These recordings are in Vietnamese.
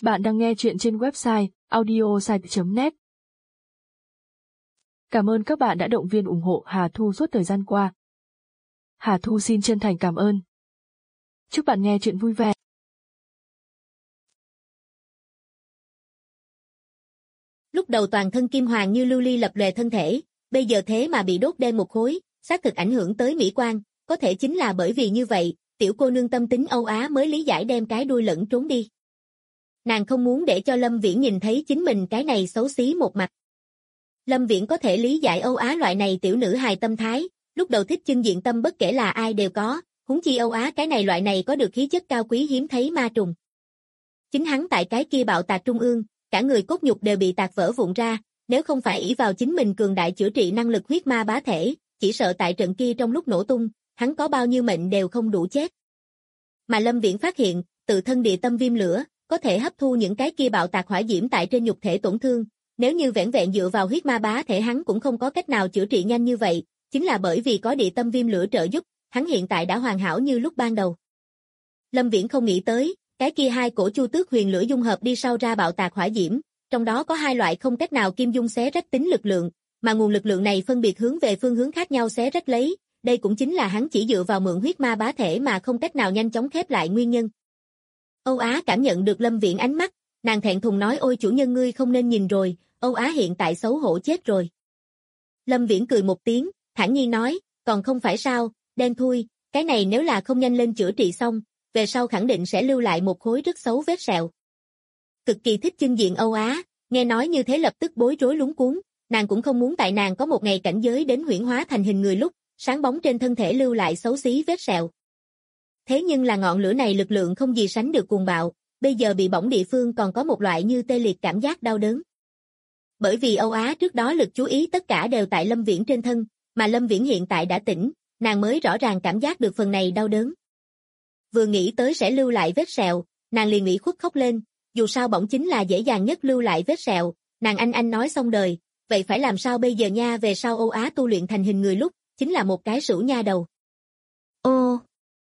Bạn đang nghe chuyện trên website audiosite.net. Cảm ơn các bạn đã động viên ủng hộ Hà Thu suốt thời gian qua. Hà Thu xin chân thành cảm ơn. Chúc bạn nghe chuyện vui vẻ. Lúc đầu toàn thân kim hoàng như lưu ly lập lòe thân thể, bây giờ thế mà bị đốt đen một khối, xác thực ảnh hưởng tới mỹ quan, có thể chính là bởi vì như vậy, tiểu cô nương tâm tính Âu Á mới lý giải đem cái đuôi lẫn trốn đi. Nàng không muốn để cho Lâm Viễn nhìn thấy chính mình cái này xấu xí một mặt. Lâm Viễn có thể lý giải Âu Á loại này tiểu nữ hài tâm thái, lúc đầu thích chân diện tâm bất kể là ai đều có, huống chi Âu Á cái này loại này có được khí chất cao quý hiếm thấy ma trùng. Chính hắn tại cái kia bạo tạc trung ương, cả người cốt nhục đều bị tạc vỡ vụn ra, nếu không phải ỷ vào chính mình cường đại chữa trị năng lực huyết ma bá thể, chỉ sợ tại trận kia trong lúc nổ tung, hắn có bao nhiêu mệnh đều không đủ chết. Mà Lâm Viễn phát hiện, tự thân địa tâm viêm lửa, có thể hấp thu những cái kia bạo tạc hỏa diễm tại trên nhục thể tổn thương, nếu như vẻn vẹn dựa vào huyết ma bá thể hắn cũng không có cách nào chữa trị nhanh như vậy, chính là bởi vì có địa tâm viêm lửa trợ giúp, hắn hiện tại đã hoàn hảo như lúc ban đầu. Lâm Viễn không nghĩ tới, cái kia hai cổ chu tước huyền lửa dung hợp đi sau ra bạo tạc hỏa diễm, trong đó có hai loại không cách nào kim dung xé rách tính lực lượng, mà nguồn lực lượng này phân biệt hướng về phương hướng khác nhau xé rách lấy, đây cũng chính là hắn chỉ dựa vào mượn huyết ma bá thể mà không cách nào nhanh chóng khép lại nguyên nhân. Âu Á cảm nhận được Lâm Viễn ánh mắt, nàng thẹn thùng nói ôi chủ nhân ngươi không nên nhìn rồi, Âu Á hiện tại xấu hổ chết rồi. Lâm Viễn cười một tiếng, thản nhiên nói, còn không phải sao, đen thui, cái này nếu là không nhanh lên chữa trị xong, về sau khẳng định sẽ lưu lại một khối rất xấu vết sẹo. Cực kỳ thích chân diện Âu Á, nghe nói như thế lập tức bối rối luống cuống, nàng cũng không muốn tại nàng có một ngày cảnh giới đến huyễn hóa thành hình người lúc, sáng bóng trên thân thể lưu lại xấu xí vết sẹo. Thế nhưng là ngọn lửa này lực lượng không gì sánh được cuồng bạo, bây giờ bị bỏng địa phương còn có một loại như tê liệt cảm giác đau đớn. Bởi vì Âu Á trước đó lực chú ý tất cả đều tại Lâm Viễn trên thân, mà Lâm Viễn hiện tại đã tỉnh, nàng mới rõ ràng cảm giác được phần này đau đớn. Vừa nghĩ tới sẽ lưu lại vết sẹo, nàng liền ủy khuất khóc lên, dù sao bỏng chính là dễ dàng nhất lưu lại vết sẹo, nàng anh nói xong đời, vậy phải làm sao bây giờ nha, về sau Âu Á tu luyện thành hình người lúc, chính là một cái sửu nha đầu. Ô!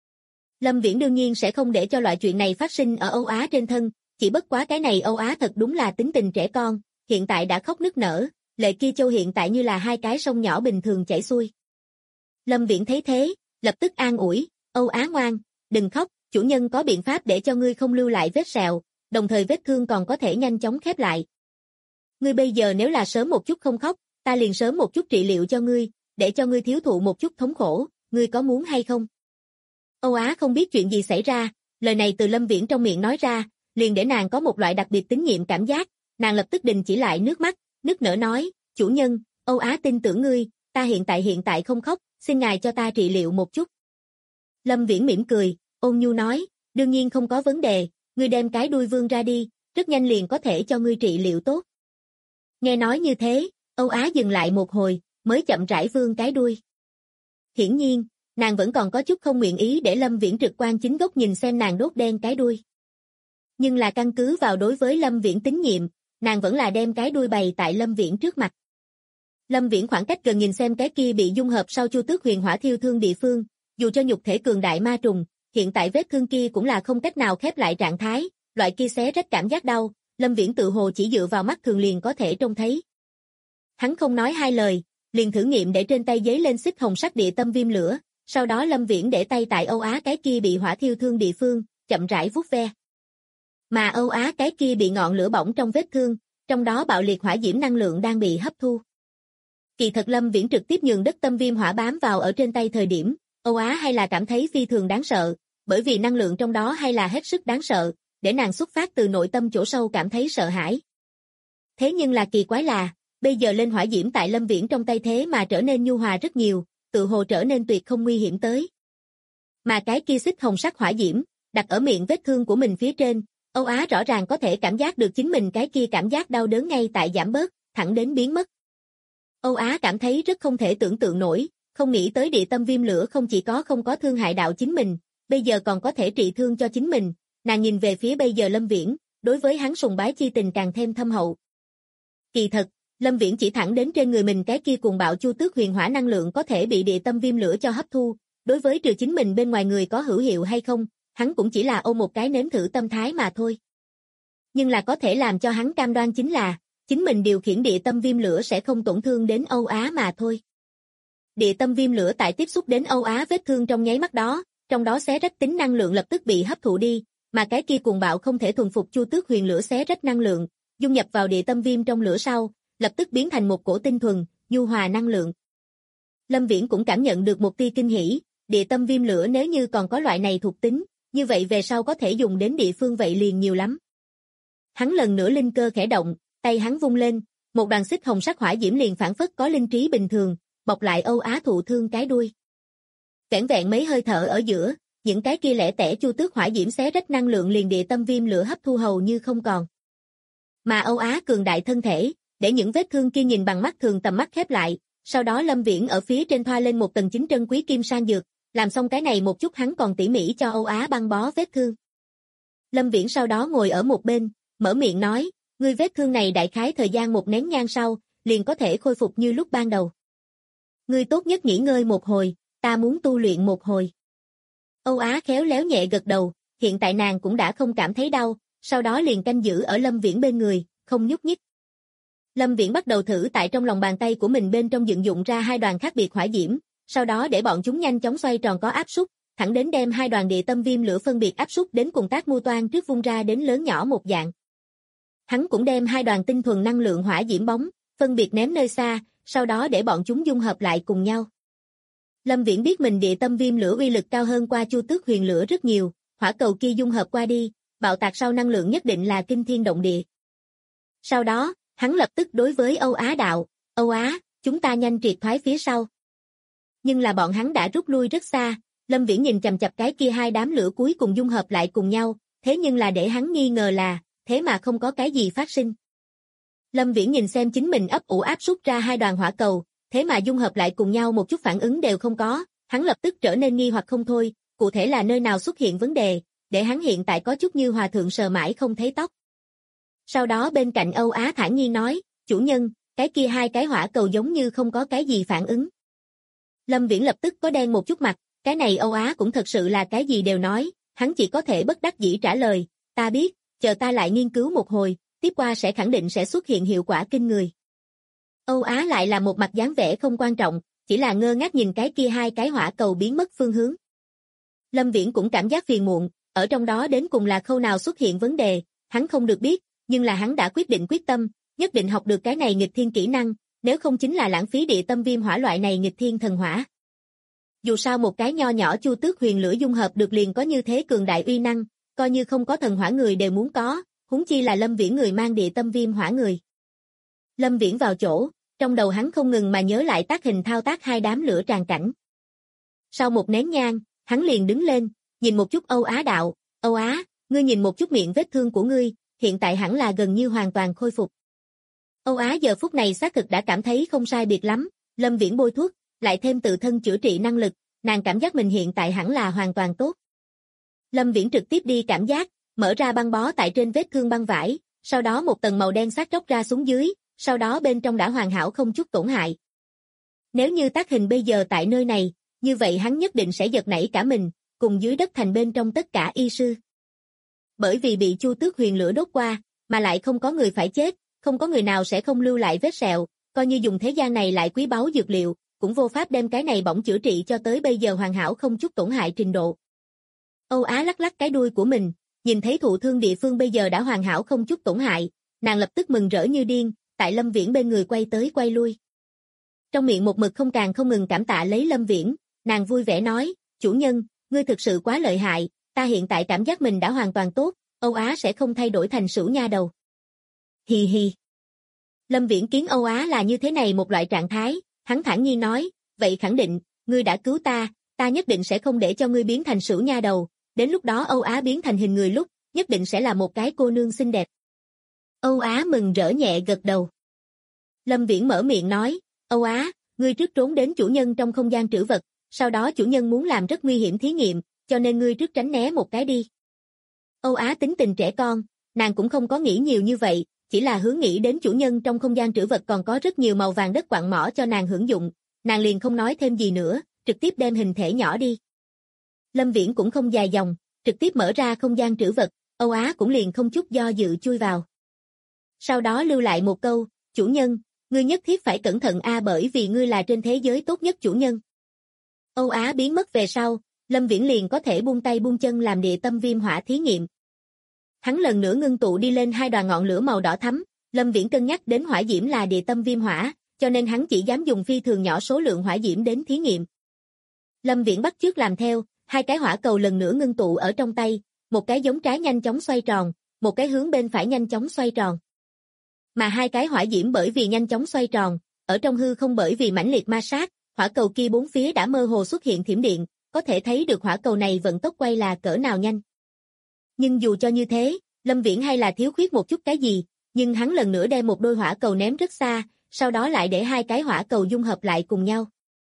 Lâm Viễn đương nhiên sẽ không để cho loại chuyện này phát sinh ở Âu Á trên thân, chỉ bất quá cái này Âu Á thật đúng là tính tình trẻ con, hiện tại đã khóc nức nở, lệ kia châu hiện tại như là hai cái sông nhỏ bình thường chảy xuôi. Lâm Viễn thấy thế, lập tức an ủi, Âu Á ngoan, đừng khóc, chủ nhân có biện pháp để cho ngươi không lưu lại vết sẹo, đồng thời vết thương còn có thể nhanh chóng khép lại. Ngươi bây giờ nếu là sớm một chút không khóc, ta liền sớm một chút trị liệu cho ngươi, để cho ngươi thiếu thụ một chút thống khổ, ngươi có muốn hay không? Âu Á không biết chuyện gì xảy ra, lời này từ Lâm Viễn trong miệng nói ra, liền để nàng có một loại đặc biệt tín nhiệm cảm giác, nàng lập tức đình chỉ lại nước mắt, nức nở nói, chủ nhân, Âu Á tin tưởng ngươi, ta hiện tại không khóc, xin ngài cho ta trị liệu một chút. Lâm Viễn mỉm cười, ôn nhu nói, đương nhiên không có vấn đề, ngươi đem cái đuôi vươn ra đi, rất nhanh liền có thể cho ngươi trị liệu tốt. Nghe nói như thế, Âu Á dừng lại một hồi, mới chậm rãi vươn cái đuôi. Hiển nhiên, nàng vẫn còn có chút không nguyện ý để Lâm Viễn trực quan chính gốc nhìn xem nàng đốt đen cái đuôi. Nhưng là căn cứ vào đối với Lâm Viễn tín nhiệm, nàng vẫn là đem cái đuôi bày tại Lâm Viễn trước mặt. Lâm Viễn khoảng cách gần nhìn xem cái kia bị dung hợp sau chu tước huyền hỏa thiêu thương địa phương, dù cho nhục thể cường đại ma trùng, hiện tại vết thương kia cũng là không cách nào khép lại trạng thái, loại kia xé rách cảm giác đau, Lâm Viễn tự hồ chỉ dựa vào mắt thường liền có thể trông thấy. Hắn không nói hai lời, liền thử nghiệm để trên tay giấy lên xích hồng sắc địa tâm viêm lửa, sau đó Lâm Viễn để tay tại Âu Á cái kia bị hỏa thiêu thương địa phương, chậm rãi vuốt ve. Mà Âu Á cái kia bị ngọn lửa bỏng trong vết thương, trong đó bạo liệt hỏa diễm năng lượng đang bị hấp thu. Kỳ thật Lâm Viễn trực tiếp nhường đất tâm viêm hỏa bám vào ở trên tay thời điểm, Âu Á hay là cảm thấy phi thường đáng sợ, bởi vì năng lượng trong đó hay là hết sức đáng sợ, để nàng xuất phát từ nội tâm chỗ sâu cảm thấy sợ hãi. Thế nhưng là kỳ quái là, bây giờ lên hỏa diễm tại Lâm Viễn trong tay thế mà trở nên nhu hòa rất nhiều, tự hồ trở nên tuyệt không nguy hiểm tới. Mà cái kia xích hồng sắc hỏa diễm, đặt ở miệng vết thương của mình phía trên, Âu Á rõ ràng có thể cảm giác được chính mình cái kia cảm giác đau đớn ngay tại giảm bớt, thẳng đến biến mất. Âu Á cảm thấy rất không thể tưởng tượng nổi, không nghĩ tới địa tâm viêm lửa không chỉ có không có thương hại đạo chính mình, bây giờ còn có thể trị thương cho chính mình, nàng nhìn về phía bây giờ Lâm Viễn, đối với hắn sùng bái chi tình càng thêm thâm hậu. Kỳ thật, Lâm Viễn chỉ thẳng đến trên người mình cái kia cuồng bạo chu tước huyền hỏa năng lượng có thể bị địa tâm viêm lửa cho hấp thu, đối với trừ chính mình bên ngoài người có hữu hiệu hay không, hắn cũng chỉ là ôm một cái nếm thử tâm thái mà thôi. Nhưng là có thể làm cho hắn cam đoan chính là, chính mình điều khiển địa tâm viêm lửa sẽ không tổn thương đến Âu Á mà thôi. Địa tâm viêm lửa tại tiếp xúc đến Âu Á vết thương trong nháy mắt đó, trong đó xé rách tính năng lượng lập tức bị hấp thụ đi, mà cái kia cuồng bạo không thể thuần phục Chu Tước Huyền lửa xé rách năng lượng, dung nhập vào địa tâm viêm trong lửa sau, lập tức biến thành một cổ tinh thuần, nhu hòa năng lượng. Lâm Viễn cũng cảm nhận được một tia kinh hỉ, địa tâm viêm lửa nếu như còn có loại này thuộc tính, như vậy về sau có thể dùng đến địa phương vậy liền nhiều lắm. Hắn lần nữa linh cơ khẽ động, tay hắn vung lên, một đoàn xích hồng sắc hỏa diễm liền phản phất có linh trí bình thường, bọc lại Âu Á thụ thương cái đuôi. Vẻn vẹn mấy hơi thở ở giữa, những cái kia lẻ tẻ Chu Tước hỏa diễm xé rách năng lượng liền địa tâm viêm lửa hấp thu hầu như không còn. Mà Âu Á cường đại thân thể, để những vết thương kia nhìn bằng mắt thường tầm mắt khép lại, sau đó Lâm Viễn ở phía trên thoa lên một tầng chính trân quý kim sang dược, làm xong cái này một chút hắn còn tỉ mỉ cho Âu Á băng bó vết thương. Lâm Viễn sau đó ngồi ở một bên, mở miệng nói, ngươi vết thương này đại khái thời gian một nén nhang sau, liền có thể khôi phục như lúc ban đầu. Ngươi tốt nhất nghỉ ngơi một hồi, ta muốn tu luyện một hồi. Âu Á khéo léo nhẹ gật đầu, hiện tại nàng cũng đã không cảm thấy đau, sau đó liền canh giữ ở Lâm Viễn bên người, không nhúc nhích. Lâm Viễn bắt đầu thử tại trong lòng bàn tay của mình bên trong dựng dụng ra hai đoàn khác biệt hỏa diễm, sau đó để bọn chúng nhanh chóng xoay tròn có áp suất, thẳng đến đem hai đoàn địa tâm viêm lửa phân biệt áp suất đến cùng tác mưu toan trước vung ra đến lớn nhỏ một dạng. Hắn cũng đem hai đoàn tinh thuần năng lượng hỏa diễm bóng, phân biệt ném nơi xa, sau đó để bọn chúng dung hợp lại cùng nhau. Lâm Viễn biết mình địa tâm viêm lửa uy lực cao hơn qua Chu Tước Huyền lửa rất nhiều, hỏa cầu kia dung hợp qua đi, bạo tạc sau năng lượng nhất định là kinh thiên động địa. Sau đó, hắn lập tức đối với Âu Á đạo, Âu Á, chúng ta nhanh triệt thoái phía sau. Nhưng là bọn hắn đã rút lui rất xa, Lâm Viễn nhìn chằm chằm cái kia hai đám lửa cuối cùng dung hợp lại cùng nhau, thế nhưng là để hắn nghi ngờ là, thế mà không có cái gì phát sinh. Lâm Viễn nhìn xem chính mình ấp ủ áp suất ra hai đoàn hỏa cầu, thế mà dung hợp lại cùng nhau một chút phản ứng đều không có, hắn lập tức trở nên nghi hoặc không thôi, cụ thể là nơi nào xuất hiện vấn đề, để hắn hiện tại có chút như hòa thượng sờ mãi không thấy tóc. Sau đó bên cạnh Âu Á thản nhiên nói, chủ nhân, cái kia hai cái hỏa cầu giống như không có cái gì phản ứng. Lâm Viễn lập tức có đen một chút mặt, cái này Âu Á cũng thật sự là cái gì đều nói, hắn chỉ có thể bất đắc dĩ trả lời, ta biết, chờ ta lại nghiên cứu một hồi, tiếp qua sẽ khẳng định sẽ xuất hiện hiệu quả kinh người. Âu Á lại là một mặt dáng vẻ không quan trọng, chỉ là ngơ ngác nhìn cái kia hai cái hỏa cầu biến mất phương hướng. Lâm Viễn cũng cảm giác phiền muộn, ở trong đó đến cùng là khâu nào xuất hiện vấn đề, hắn không được biết, nhưng là hắn đã quyết tâm, nhất định học được cái này nghịch thiên kỹ năng, nếu không chính là lãng phí địa tâm viêm hỏa loại này nghịch thiên thần hỏa. Dù sao một cái nho nhỏ Chu Tước Huyền lửa dung hợp được liền có như thế cường đại uy năng, coi như không có thần hỏa người đều muốn có, huống chi là Lâm Viễn người mang địa tâm viêm hỏa người. Lâm Viễn vào chỗ, trong đầu hắn không ngừng mà nhớ lại tác hình thao tác hai đám lửa tràn cảnh. Sau một nén nhang, hắn liền đứng lên, nhìn một chút Âu Á đạo, Âu Á, ngươi nhìn một chút miệng vết thương của ngươi, hiện tại hẳn là gần như hoàn toàn khôi phục. Âu Á giờ phút này xác thực đã cảm thấy không sai biệt lắm, Lâm Viễn bôi thuốc, lại thêm tự thân chữa trị năng lực, nàng cảm giác mình hiện tại hẳn là hoàn toàn tốt. Lâm Viễn trực tiếp đi cảm giác, mở ra băng bó tại trên vết thương băng vải, sau đó một tầng màu đen xác tróc ra xuống dưới, sau đó bên trong đã hoàn hảo không chút tổn hại. Nếu như tác hình bây giờ tại nơi này, như vậy hắn nhất định sẽ giật nảy cả mình, cùng dưới đất thành bên trong tất cả y sư. Bởi vì bị Chu Tước Huyền lửa đốt qua, mà lại không có người phải chết, không có người nào sẽ không lưu lại vết sẹo, coi như dùng thế gian này lại quý báu dược liệu, cũng vô pháp đem cái này bỏng chữa trị cho tới bây giờ hoàn hảo không chút tổn hại trình độ. Âu Á lắc lắc cái đuôi của mình, nhìn thấy thụ thương địa phương bây giờ đã hoàn hảo không chút tổn hại, nàng lập tức mừng rỡ như điên, tại Lâm Viễn bên người quay tới quay lui. Trong miệng một mực không ngừng cảm tạ lấy Lâm Viễn, nàng vui vẻ nói, chủ nhân, ngươi thực sự quá lợi hại, ta hiện tại cảm giác mình đã hoàn toàn tốt, Âu Á sẽ không thay đổi thành sửu nha đầu. Hi hi. Lâm Viễn kiến Âu Á là như thế này một loại trạng thái, hắn thản nhiên nói, vậy khẳng định, ngươi đã cứu ta, ta nhất định sẽ không để cho ngươi biến thành sửu nha đầu, đến lúc đó Âu Á biến thành hình người lúc, nhất định sẽ là một cái cô nương xinh đẹp. Âu Á mừng rỡ nhẹ gật đầu. Lâm Viễn mở miệng nói, Âu Á, ngươi trước trốn đến chủ nhân trong không gian trữ vật, sau đó chủ nhân muốn làm rất nguy hiểm thí nghiệm, cho nên ngươi trước tránh né một cái đi. Âu Á tính tình trẻ con, nàng cũng không có nghĩ nhiều như vậy, chỉ là hướng nghĩ đến chủ nhân trong không gian trữ vật còn có rất nhiều màu vàng đất quặng mỏ cho nàng hưởng dụng, nàng liền không nói thêm gì nữa, trực tiếp đem hình thể nhỏ đi. Lâm Viễn cũng không dài dòng, trực tiếp mở ra không gian trữ vật, Âu Á cũng liền không chút do dự chui vào. Sau đó lưu lại một câu, chủ nhân, ngươi nhất thiết phải cẩn thận bởi vì ngươi là trên thế giới tốt nhất chủ nhân. Âu Á biến mất về sau, Lâm Viễn liền có thể buông tay buông chân làm địa tâm viêm hỏa thí nghiệm. Hắn lần nữa ngưng tụ đi lên 2 đoàn ngọn lửa màu đỏ thắm, Lâm Viễn cân nhắc đến hỏa diễm là địa tâm viêm hỏa, cho nên hắn chỉ dám dùng phi thường nhỏ số lượng hỏa diễm đến thí nghiệm. Lâm Viễn bắt chước làm theo, 2 cái hỏa cầu lần nữa ngưng tụ ở trong tay, một cái giống trái nhanh chóng xoay tròn, một cái hướng bên phải nhanh chóng xoay tròn. Mà 2 cái hỏa diễm bởi vì nhanh chóng xoay tròn, ở trong hư không bởi vì mãnh liệt ma sát, hỏa cầu kia bốn phía đã mơ hồ xuất hiện thiểm điện, có thể thấy được hỏa cầu này vận tốc quay là cỡ nào nhanh. Nhưng dù cho như thế, Lâm Viễn hay là thiếu khuyết một chút cái gì, nhưng hắn lần nữa đem một đôi hỏa cầu ném rất xa, sau đó lại để 2 cái hỏa cầu dung hợp lại cùng nhau.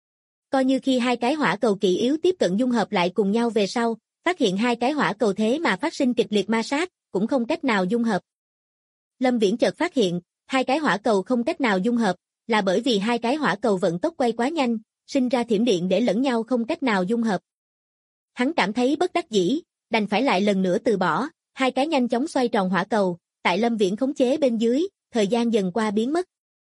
Coi như khi 2 cái hỏa cầu kỳ yếu tiếp cận dung hợp lại cùng nhau về sau, phát hiện 2 cái hỏa cầu thế mà phát sinh kịch liệt ma sát, cũng không cách nào dung hợp. Lâm Viễn chợt phát hiện, 2 cái hỏa cầu không cách nào dung hợp, là bởi vì 2 cái hỏa cầu vận tốc quay quá nhanh, sinh ra thiểm điện để lẫn nhau không cách nào dung hợp. Hắn cảm thấy bất đắc dĩ, đành phải lại lần nữa từ bỏ, 2 cái nhanh chóng xoay tròn hỏa cầu, tại Lâm Viễn khống chế bên dưới, thời gian dần qua biến mất.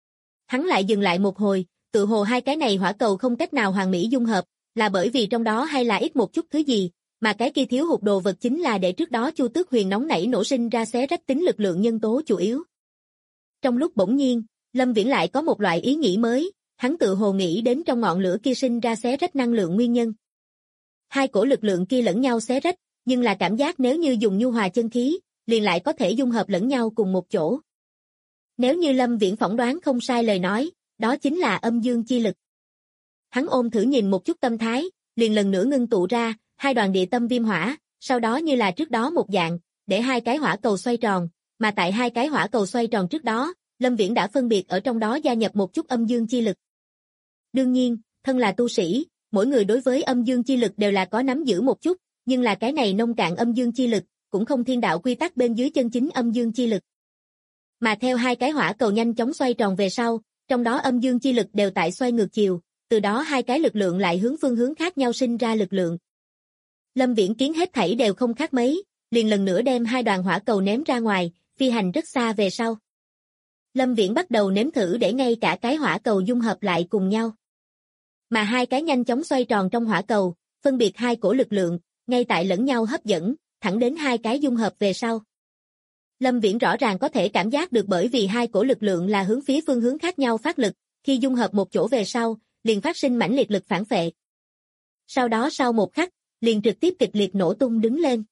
Hắn lại dừng lại một hồi, tự hồ 2 cái này hỏa cầu không cách nào hoàn mỹ dung hợp, là bởi vì trong đó hay là ít một chút thứ gì, mà cái kia thiếu hụt đồ vật chính là để trước đó Chu Tước Huyền nóng nảy nổ sinh ra xé rách tính lực lượng nhân tố chủ yếu. Trong lúc bỗng nhiên, Lâm Viễn lại có một loại ý nghĩ mới, hắn tự hồ nghĩ đến trong ngọn lửa kia sinh ra xé rách năng lượng nguyên nhân. 2 cổ lực lượng kia lẫn nhau xé rách, nhưng là cảm giác nếu như dùng nhu hòa chân khí, liền lại có thể dung hợp lẫn nhau cùng một chỗ. Nếu như Lâm Viễn phỏng đoán không sai lời nói, đó chính là âm dương chi lực. Hắn ôm thử nhìn một chút tâm thái, liền lần nữa ngưng tụ ra 2 đoàn địa tâm viêm hỏa, sau đó như là trước đó một dạng, để 2 cái hỏa cầu xoay tròn, mà tại 2 cái hỏa cầu xoay tròn trước đó, Lâm Viễn đã phân biệt ở trong đó gia nhập một chút âm dương chi lực. Đương nhiên, thân là tu sĩ, mỗi người đối với âm dương chi lực đều là có nắm giữ một chút, nhưng là cái này nông cạn âm dương chi lực, cũng không thiên đạo quy tắc bên dưới chân chính âm dương chi lực. Mà theo 2 cái hỏa cầu nhanh chóng xoay tròn về sau, trong đó âm dương chi lực đều tại xoay ngược chiều, từ đó 2 cái lực lượng lại hướng phương hướng khác nhau sinh ra lực lượng. Lâm Viễn kiến hết thảy đều không khác mấy, liền lần nữa đem 2 đoàn hỏa cầu ném ra ngoài, phi hành rất xa về sau. Lâm Viễn bắt đầu nếm thử để ngay cả cái hỏa cầu dung hợp lại cùng nhau. Mà 2 cái nhanh chóng xoay tròn trong hỏa cầu, phân biệt 2 cổ lực lượng, ngay tại lẫn nhau hấp dẫn, thẳng đến 2 cái dung hợp về sau. Lâm Viễn rõ ràng có thể cảm giác được bởi vì 2 cổ lực lượng là hướng phía phương hướng khác nhau phát lực, khi dung hợp một chỗ về sau, liền phát sinh mãnh liệt lực phản phệ. Sau đó sau một khắc, liền trực tiếp kịch liệt nổ tung đứng lên.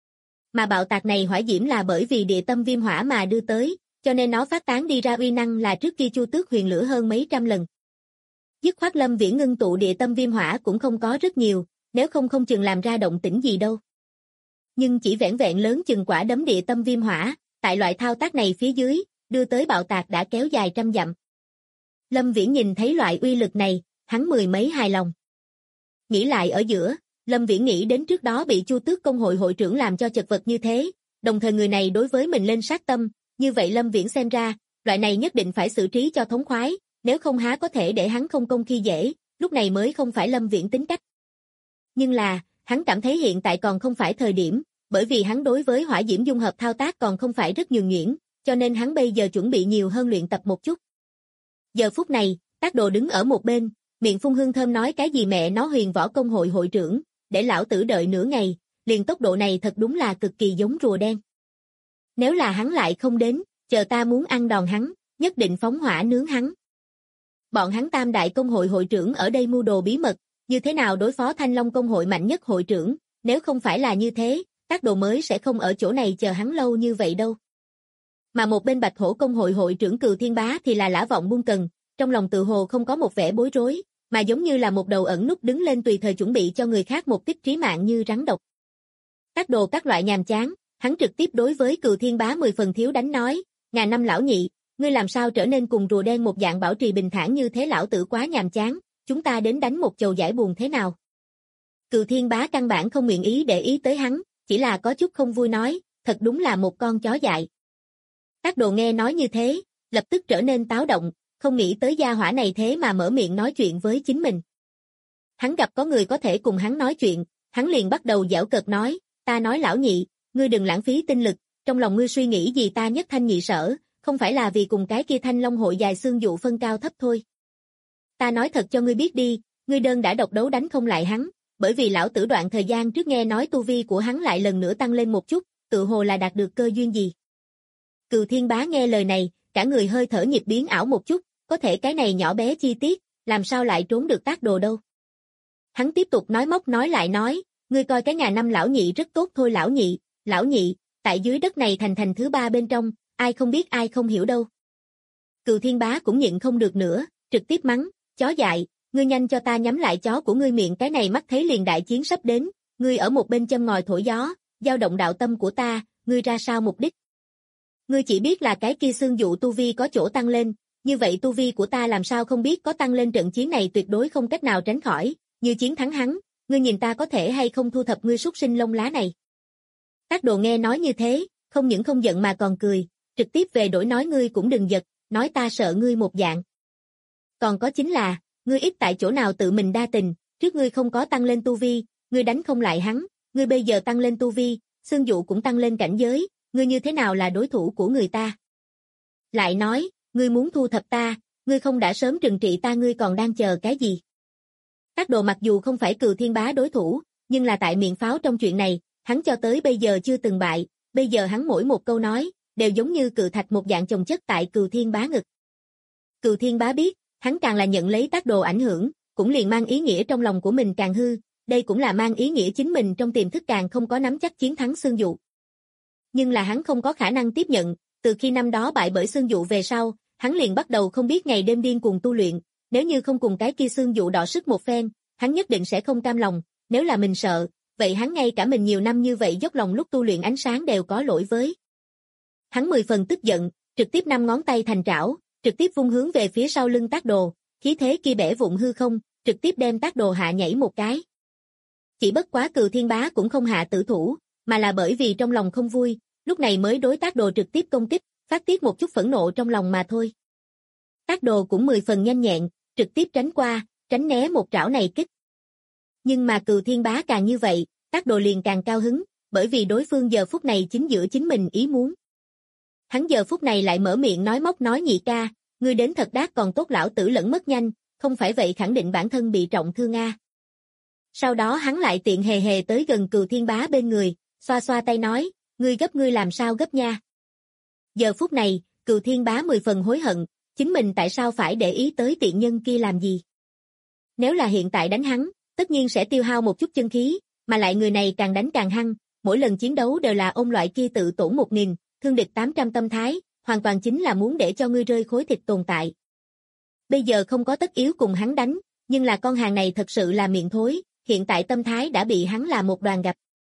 Mà bạo tạc này hỏa diễm là bởi vì địa tâm viêm hỏa mà đưa tới, cho nên nó phát tán đi ra uy năng là trước kia Chu Tước Huyền lửa hơn mấy trăm lần. Dứt khoát Lâm Viễn ngưng tụ địa tâm viêm hỏa cũng không có rất nhiều, nếu không chừng làm ra động tĩnh gì đâu. Nhưng chỉ vẻn vẹn lớn chừng quả đấm địa tâm viêm hỏa, tại loại thao tác này phía dưới, đưa tới bạo tạc đã kéo dài trăm dặm. Lâm Viễn nhìn thấy loại uy lực này, hắn mười mấy hài lòng. Nghĩ lại ở giữa, Lâm Viễn nghĩ đến trước đó bị Chu Tước Công hội hội trưởng làm cho chật vật như thế, đồng thời người này đối với mình lên sát tâm, như vậy Lâm Viễn xem ra, loại này nhất định phải xử trí cho thống khoái, nếu không há có thể để hắn không công khi dễ, lúc này mới không phải Lâm Viễn tính cách. Nhưng là, hắn cảm thấy hiện tại còn không phải thời điểm, bởi vì hắn đối với hỏa diễm dung hợp thao tác còn không phải rất nhường nhuyễn, cho nên hắn bây giờ chuẩn bị nhiều hơn luyện tập một chút. Giờ phút này, Tác Đồ đứng ở một bên, miệng phun hương thơm nói cái gì mẹ nó Huyền Võ Công hội hội trưởng, để lão tử đợi nửa ngày, liền tốc độ này thật đúng là cực kỳ giống rùa đen. Nếu là hắn lại không đến, chờ ta muốn ăn đòn hắn, nhất định phóng hỏa nướng hắn. Bọn hắn Tam đại công hội hội trưởng ở đây mưu đồ bí mật, như thế nào đối phó Thanh Long công hội mạnh nhất hội trưởng, nếu không phải là như thế, Tác Đồ mới sẽ không ở chỗ này chờ hắn lâu như vậy đâu. Mà một bên Bạch Hổ công hội hội trưởng Cừu Thiên Bá thì là lã vọng buông cần, trong lòng tự hồ không có một vẻ bối rối, mà giống như là một đầu ẩn nút đứng lên tùy thời chuẩn bị cho người khác một kích trí mạng như rắn độc. Tác Đồ các loại nhàm chán, hắn trực tiếp đối với Cừu Thiên Bá 10 phần thiếu đánh nói, ngàn năm lão nhị, ngươi làm sao trở nên cùng rùa đen một dạng bảo trì bình thản như thế lão tử quá nhàm chán, chúng ta đến đánh một chầu giải buồn thế nào. Cừu Thiên Bá căn bản không nguyện ý để ý tới hắn, chỉ là có chút không vui nói, thật đúng là một con chó dại. Tác Đồ nghe nói như thế, lập tức trở nên táo động, không nghĩ tới gia hỏa này thế mà mở miệng nói chuyện với chính mình. Hắn gặp có người có thể cùng hắn nói chuyện, hắn liền bắt đầu giễu cợt nói, ta nói lão nhị, ngươi đừng lãng phí tinh lực, trong lòng ngươi suy nghĩ gì ta nhất thanh nhị sở, không phải là vì cùng cái kia Thanh Long hội dài xương dụ phân cao thấp thôi. Ta nói thật cho ngươi biết đi, ngươi đơn đã độc đấu đánh không lại hắn, bởi vì lão tử đoạn thời gian trước nghe nói tu vi của hắn lại lần nữa tăng lên một chút, tự hồ là đạt được cơ duyên gì. Cừu Thiên Bá nghe lời này, cả người hơi thở nhịp biến ảo một chút, có thể cái này nhỏ bé chi tiết, làm sao lại trốn được Tác Đồ đâu. Hắn tiếp tục nói móc nói lại nói, ngươi coi cái nhà năm lão nhị rất tốt thôi lão nhị, tại dưới đất này thành thứ ba bên trong, ai không biết ai không hiểu đâu. Cừu Thiên Bá cũng nhịn không được nữa, trực tiếp mắng, chó dại, ngươi nhanh cho ta nhắm lại chó của ngươi miệng, cái này mắt thấy liền đại chiến sắp đến, ngươi ở một bên châm ngòi thổi gió, dao động đạo tâm của ta, ngươi ra sao mục đích? Ngươi chỉ biết là cái kia xương dụ tu vi có chỗ tăng lên, như vậy tu vi của ta làm sao không biết có tăng lên, trận chiến này tuyệt đối không cách nào tránh khỏi, như chiến thắng hắn, ngươi nhìn ta có thể hay không thu thập ngươi súc sinh lông lá này. Tác Đồ nghe nói như thế, không những không giận mà còn cười, trực tiếp về đổi nói ngươi cũng đừng giật, nói ta sợ ngươi một dạng. Còn có chính là, ngươi ít tại chỗ nào tự mình đa tình, trước ngươi không có tăng lên tu vi, ngươi đánh không lại hắn, ngươi bây giờ tăng lên tu vi, xương dụ cũng tăng lên cảnh giới, ngươi như thế nào là đối thủ của người ta? Lại nói, ngươi muốn thu thập ta, ngươi không đã sớm trừng trị ta, ngươi còn đang chờ cái gì? Tác Đồ mặc dù không phải Cừu Thiên Bá đối thủ, nhưng là tại miệng pháo trong chuyện này, hắn cho tới bây giờ chưa từng bại, bây giờ hắn mỗi một câu nói, đều giống như cự thạch một dạng chồng chất tại Cừu Thiên Bá ngực. Cừu Thiên Bá biết, hắn càng là nhận lấy Tác Đồ ảnh hưởng, cũng liền mang ý nghĩa trong lòng của mình càng hư, đây cũng là mang ý nghĩa chính mình trong tiềm thức càng không có nắm chắc chiến thắng xương dụ. Nhưng là hắn không có khả năng tiếp nhận, từ khi năm đó bại bởi xương dụ về sau, hắn liền bắt đầu không biết ngày đêm điên cuồng tu luyện, nếu như không cùng cái kia xương dụ đọ sức một phen, hắn nhất định sẽ không cam lòng, nếu là mình sợ, vậy hắn ngay cả mình nhiều năm như vậy dốc lòng lúc tu luyện ánh sáng đều có lỗi với. Hắn 10 phần tức giận, trực tiếp 5 ngón tay thành trảo, trực tiếp vung hướng về phía sau lưng Tác Đồ, khí thế kia bẻ vụn hư không, trực tiếp đem Tác Đồ hạ nhảy một cái. Chỉ bất quá Cừu Thiên Bá cũng không hạ tử thủ, mà là bởi vì trong lòng không vui, lúc này mới đối Tác Đồ trực tiếp công kích, phát tiết một chút phẫn nộ trong lòng mà thôi. Tác Đồ cũng 10 phần nhanh nhẹn, trực tiếp tránh qua, tránh né một trảo này kích. Nhưng mà Cừu Thiên Bá càng như vậy, Tác Đồ liền càng cao hứng, bởi vì đối phương giờ phút này chính giữa chính mình ý muốn. Hắn giờ phút này lại mở miệng nói móc nói nhị ca, ngươi đến thật đát còn tốt, lão tử lẫn mất nhanh, không phải vậy khẳng định bản thân bị trọng thương a. Sau đó hắn lại tiện hề hề tới gần Cừu Thiên Bá bên người, xoa xoa tay nói, ngươi gấp ngươi làm sao gấp nha. Giờ phút này, Cừu Thiên Bá 10 phần hối hận, chính mình tại sao phải để ý tới tiện nhân kia làm gì. Nếu là hiện tại đánh hắn, tất nhiên sẽ tiêu hao một chút chân khí, mà lại người này càng đánh càng hăng, mỗi lần chiến đấu đều là ôm loại kia tự tổn 1000, thương địch 800 tâm thái, hoàn toàn chính là muốn để cho ngươi rơi khối thịt tồn tại. Bây giờ không có tất yếu cùng hắn đánh, nhưng là con hàng này thật sự là miệng thối, hiện tại tâm thái đã bị hắn là một đoàn gặp.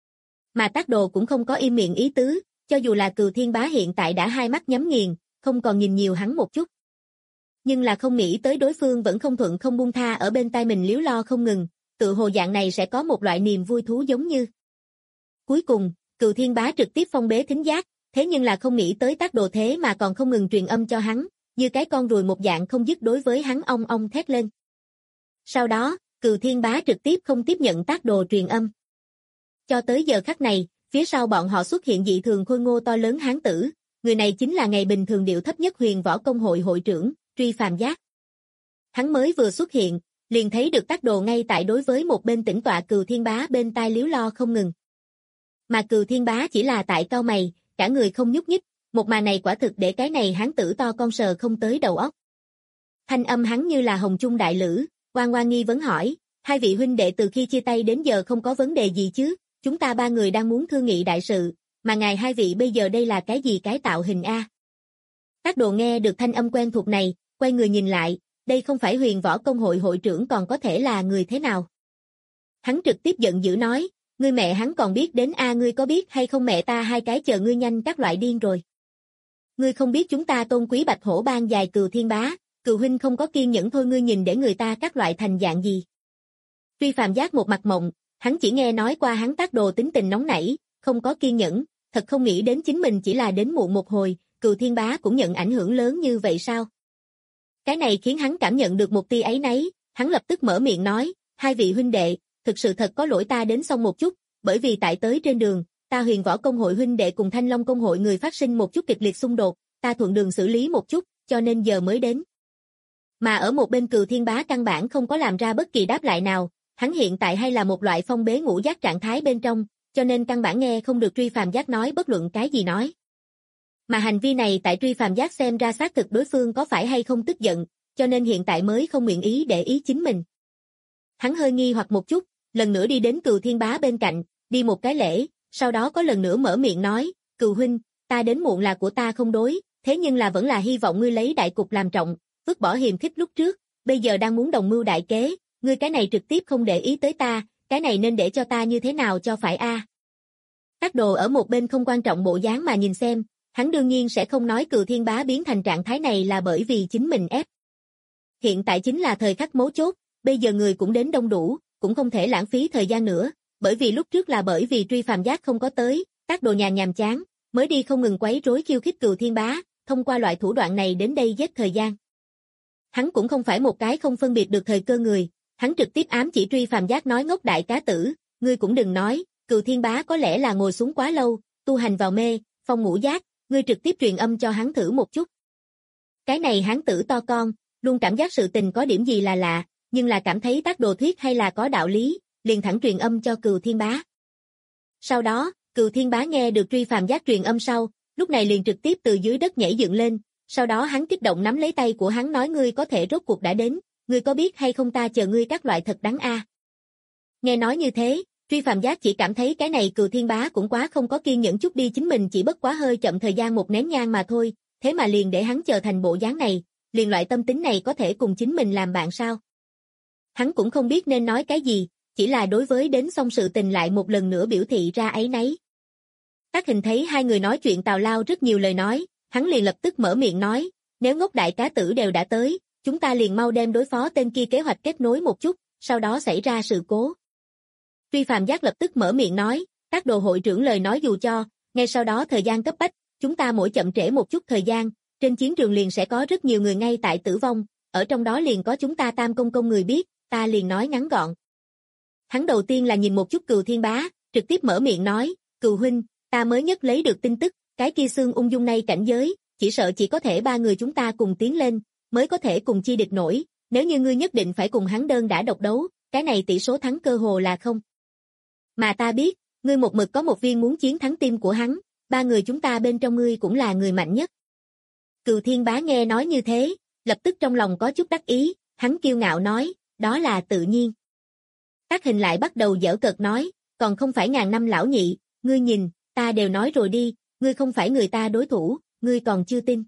Mà Tác Đồ cũng không có im miệng ý tứ, cho dù là Cừu Thiên Bá hiện tại đã hai mắt nhắm nghiền, không còn nhìn nhiều hắn một chút. Nhưng là không nghĩ tới đối phương vẫn không thuận không buông tha ở bên tai mình líu lo không ngừng, tự hồ dạng này sẽ có một loại niềm vui thú giống như. Cuối cùng, Cừu Thiên Bá trực tiếp phong bế thính giác, thế nhưng là không nghĩ tới Tác Đồ thế mà còn không ngừng truyền âm cho hắn, như cái con ruồi một dạng không dứt đối với hắn ong ong thét lên. Sau đó, Cừu Thiên Bá trực tiếp không tiếp nhận Tác Đồ truyền âm. Cho tới giờ khắc này, phía sau bọn họ xuất hiện dị thường khôi ngô to lớn hán tử, người này chính là ngày bình thường điệu thấp nhất Huyền Võ Công hội hội trưởng, Truy Phàm Giác. Hắn mới vừa xuất hiện, liền thấy được Tác Đồ ngay tại đối với một bên tĩnh tọa Cừu Thiên Bá bên tai líu lo không ngừng. Mà Cừu Thiên Bá chỉ là tại cau mày, cả người không nhúc nhích, một màn này quả thực để cái này hán tử to con sờ không tới đầu óc. Thanh âm hắn như là hồng trung đại lữ, oan oan nghi vấn hỏi, hai vị huynh đệ từ khi chia tay đến giờ không có vấn đề gì chứ, chúng ta ba người đang muốn thương nghị đại sự, mà ngài hai vị bây giờ đây là cái gì cái tạo hình a? Tác Đồ nghe được thanh âm quen thuộc này, quay người nhìn lại, đây không phải Huyền Võ Công hội hội trưởng còn có thể là người thế nào? Hắn trực tiếp giận dữ nói, ngươi mẹ hắn còn biết đến a, ngươi có biết hay không mẹ ta hai cái chờ ngươi nhanh các loại điên rồi. Ngươi không biết chúng ta tôn quý Bạch Hổ Bang dài Cừu Thiên Bá, Cừu huynh không có kiên nhẫn thôi, ngươi nhìn để người ta các loại thành dạng gì. Truy Phàm Giác một mặt mộng, hắn chỉ nghe nói qua hắn Tác Đồ tính tình nóng nảy, không có kiên nhẫn, thật không nghĩ đến chính mình chỉ là đến muộn một hồi, Cừu Thiên Bá cũng nhận ảnh hưởng lớn như vậy sao? Cái này khiến hắn cảm nhận được một tia áy náy, hắn lập tức mở miệng nói, hai vị huynh đệ, thực sự thật có lỗi ta đến xong một chút, bởi vì tại tới trên đường, ta Huyền Võ Công hội huynh đệ cùng Thanh Long Công hội người phát sinh một chút kịch liệt xung đột, ta thuận đường xử lý một chút, cho nên giờ mới đến. Mà ở một bên Cừu Thiên Bá căn bản không có làm ra bất kỳ đáp lại nào, hắn hiện tại hay là một loại phong bế ngũ giác trạng thái bên trong, cho nên căn bản nghe không được Truy Phàm Giác nói bất luận cái gì nói. Mà hành vi này tại Truy Phàm Giác xem ra xác thực đối phương có phải hay không tức giận, cho nên hiện tại mới không nguyện ý để ý chính mình. Hắn hơi nghi hoặc một chút, lần nữa đi đến Cừu Thiên Bá bên cạnh, đi một cái lễ, sau đó có lần nữa mở miệng nói, Cừu huynh, ta đến muộn là của ta không đối, thế nhưng là vẫn là hy vọng ngươi lấy đại cục làm trọng, vứt bỏ hiềm khích lúc trước, bây giờ đang muốn đồng mưu đại kế, ngươi cái này trực tiếp không để ý tới ta, cái này nên để cho ta như thế nào cho phải a? Các đồ ở một bên không quan trọng bộ dáng mà nhìn xem, hắn đương nhiên sẽ không nói Cừu Thiên Bá biến thành trạng thái này là bởi vì chính mình ép. Hiện tại chính là thời khắc mấu chốt, bây giờ người cũng đến đông đủ, cũng không thể lãng phí thời gian nữa, bởi vì lúc trước là bởi vì Truy Phàm Giác không có tới, các đồ nhà nhàm chán, mới đi không ngừng quấy rối khiêu khích Cừu Thiên Bá, thông qua loại thủ đoạn này đến đây giết thời gian. Hắn cũng không phải một cái không phân biệt được thời cơ người, hắn trực tiếp ám chỉ Truy Phàm Giác nói ngốc đại cá tử, ngươi cũng đừng nói, Cừu Thiên Bá có lẽ là ngồi xuống quá lâu, tu hành vào mê, phong ngũ giác, ngươi trực tiếp truyền âm cho hắn thử một chút. Cái này hắn tử to con, luôn cảm giác sự tình có điểm gì là lạ, nhưng là cảm thấy tác đồ thuyết hay là có đạo lý, liền thẳng truyền âm cho Cừu Thiên Bá. Sau đó, Cừu Thiên Bá nghe được Truy Phàm Giác truyền âm sau, lúc này liền trực tiếp từ dưới đất nhảy dựng lên, sau đó hắn kích động nắm lấy tay của hắn nói ngươi có thể rốt cuộc đã đến, ngươi có biết hay không ta chờ ngươi các loại thật đáng a. Nghe nói như thế, Truy Phàm Giác chỉ cảm thấy cái này Cừu Thiên Bá cũng quá không có kiên nhẫn chút đi, chính mình chỉ bất quá hơi chậm thời gian một nén nhang mà thôi, thế mà liền để hắn chờ thành bộ dáng này, liền loại tâm tính này có thể cùng chính mình làm bạn sao? Hắn cũng không biết nên nói cái gì, chỉ là đối với đến xong sự tình lại một lần nữa biểu thị ra áy náy. Tác Hình thấy hai người nói chuyện tào lao rất nhiều lời nói, hắn liền lập tức mở miệng nói, nếu ngốc đại cá tử đều đã tới, chúng ta liền mau đem đối phó tên kia kế hoạch kết nối một chút, sau đó xảy ra sự cố. Truy Phàm Giác lập tức mở miệng nói, các đồ hội trưởng lời nói dù cho, ngay sau đó thời gian cấp bách, chúng ta mỗi chậm trễ một chút thời gian, trên chiến trường liền sẽ có rất nhiều người ngay tại tử vong, ở trong đó liền có chúng ta Tam Công Công người biết, ta liền nói ngắn gọn. Hắn đầu tiên là nhìn một chút Cừu Thiên Bá, trực tiếp mở miệng nói, Cừu huynh, ta mới nhất lấy được tin tức, cái kia Xương Ung Dung này cảnh giới, chỉ sợ chỉ có thể ba người chúng ta cùng tiến lên, mới có thể cùng chi địch nổi, nếu như ngươi nhất định phải cùng hắn đơn đả độc đấu, cái này tỷ số thắng cơ hồ là không. Mà ta biết, ngươi một mực có một viên muốn chiến thắng tim của hắn, ba người chúng ta bên trong ngươi cũng là người mạnh nhất. Cừu Thiên Bá nghe nói như thế, lập tức trong lòng có chút đắc ý, hắn kiêu ngạo nói, đó là tự nhiên. Tác Hình lại bắt đầu giễu cợt nói, còn không phải ngàn năm lão nhị, ngươi nhìn, ta đều nói rồi đi, ngươi không phải người ta đối thủ, ngươi còn chưa tin.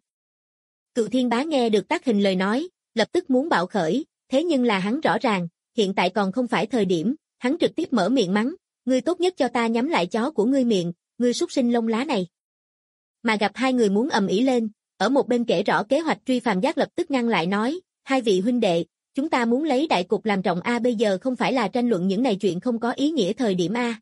Cừu Thiên Bá nghe được Tác Hình lời nói, lập tức muốn bạo khởi, thế nhưng là hắn rõ ràng, hiện tại còn không phải thời điểm, hắn trực tiếp mở miệng mắng, ngươi tốt nhất cho ta nhắm lại chó của ngươi miệng, ngươi súc sinh lông lá này. Mà gặp hai người muốn ầm ĩ lên, ở một bên kể rõ kế hoạch Truy Phàm Giác lập tức ngăn lại nói, hai vị huynh đệ, chúng ta muốn lấy đại cục làm trọng a, bây giờ không phải là tranh luận những này chuyện không có ý nghĩa thời điểm a.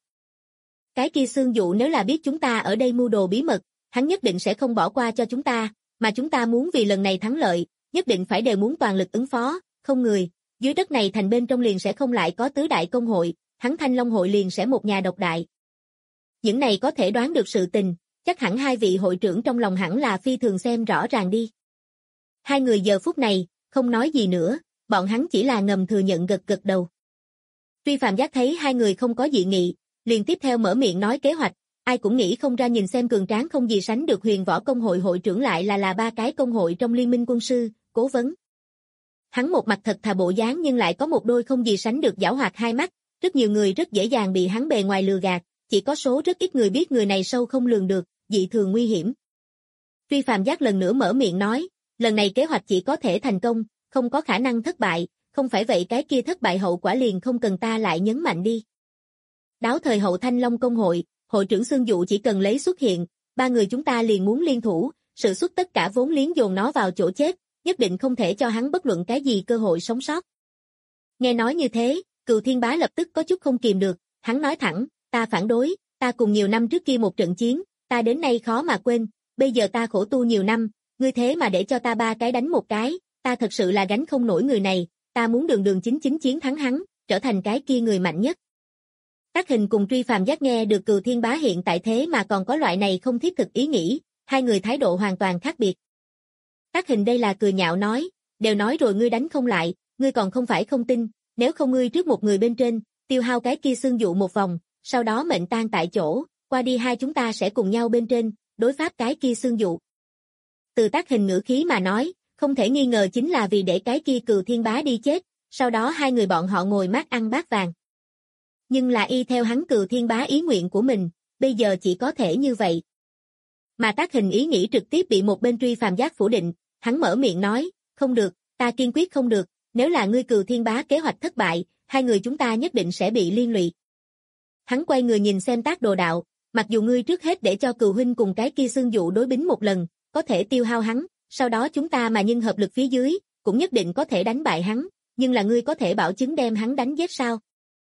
Cái kia Xương Dụ nếu là biết chúng ta ở đây mưu đồ bí mật, hắn nhất định sẽ không bỏ qua cho chúng ta, mà chúng ta muốn vì lần này thắng lợi, nhất định phải đều muốn toàn lực ứng phó, không người, dưới đất này thành bên trong liền sẽ không lại có tứ đại công hội, hắn Thanh Long hội liền sẽ một nhà độc đại. Những này có thể đoán được sự tình, chắc hẳn hai vị hội trưởng trong lòng hẳn là phi thường xem rõ ràng đi. Hai người giờ phút này, không nói gì nữa, bọn hắn chỉ là ngầm thừa nhận gật gật đầu. Truy Phàm Giác thấy hai người không có dị nghị, liền tiếp theo mở miệng nói kế hoạch, ai cũng nghĩ không ra nhìn xem cường tráng không gì sánh được Huyền Võ Công hội hội trưởng lại là ba cái công hội trong liên minh quân sư, cố vấn. Hắn một mặt thật thà bộ dáng nhưng lại có một đôi không gì sánh được giảo hoạt hai mắt, rất nhiều người rất dễ dàng bị hắn bề ngoài lừa gạt, chỉ có số rất ít người biết người này sâu không lường được, dị thường nguy hiểm. Truy Phàm Giác lần nữa mở miệng nói, lần này kế hoạch chỉ có thể thành công, không có khả năng thất bại, không phải vậy cái kia thất bại hậu quả liền không cần ta lại nhấn mạnh đi. Đáo thời hậu Thanh Long công hội, hội trưởng Xương Dụ chỉ cần lấy xuất hiện, ba người chúng ta liền muốn liên thủ, sử xuất tất cả vốn liếng dồn nó vào chỗ chết, nhất định không thể cho hắn bất luận cái gì cơ hội sống sót. Nghe nói như thế, Cừu Thiên Bá lập tức có chút không kìm được, hắn nói thẳng, ta phản đối, ta cùng nhiều năm trước kia một trận chiến, ta đến nay khó mà quên, bây giờ ta khổ tu nhiều năm, ngươi thế mà để cho ta ba cái đánh một cái, ta thật sự là gánh không nổi người này, ta muốn đường đường chính chính chiến thắng hắn, trở thành cái kia người mạnh nhất. Tác Hình cùng Truy Phàm Giác nghe được Cừu Thiên Bá hiện tại thế mà còn có loại này không thiết thực ý nghĩ, hai người thái độ hoàn toàn khác biệt. Tác Hình đây là cười nhạo nói, đều nói rồi ngươi đánh không lại, ngươi còn không phải không tin, nếu không ngươi trước một người bên trên, tiêu hao cái kia xương dụ một vòng, sau đó mệnh tan tại chỗ, qua đi hai chúng ta sẽ cùng nhau bên trên, đối pháp cái kia xương dụ. Từ Tác Hình ngữ khí mà nói, không thể nghi ngờ chính là vì để cái kia Cừu Thiên Bá đi chết, sau đó hai người bọn họ ngồi mát ăn bát vàng. Nhưng là y theo hắn Cừu Thiên Bá ý nguyện của mình, bây giờ chỉ có thể như vậy. Mà Tác Hình ý nghĩ trực tiếp bị một bên Truy Phàm Giác phủ định, hắn mở miệng nói, không được, ta kiên quyết không được, nếu là ngươi Cừu Thiên Bá kế hoạch thất bại, hai người chúng ta nhất định sẽ bị liên lụy. Hắn quay người nhìn xem Tác Đồ đạo, mặc dù ngươi trước hết để cho Cừu huynh cùng cái kia xương dụ đối bính một lần, có thể tiêu hao hắn, sau đó chúng ta mà nhưng hợp lực phía dưới, cũng nhất định có thể đánh bại hắn, nhưng là ngươi có thể bảo chứng đem hắn đánh giết sao?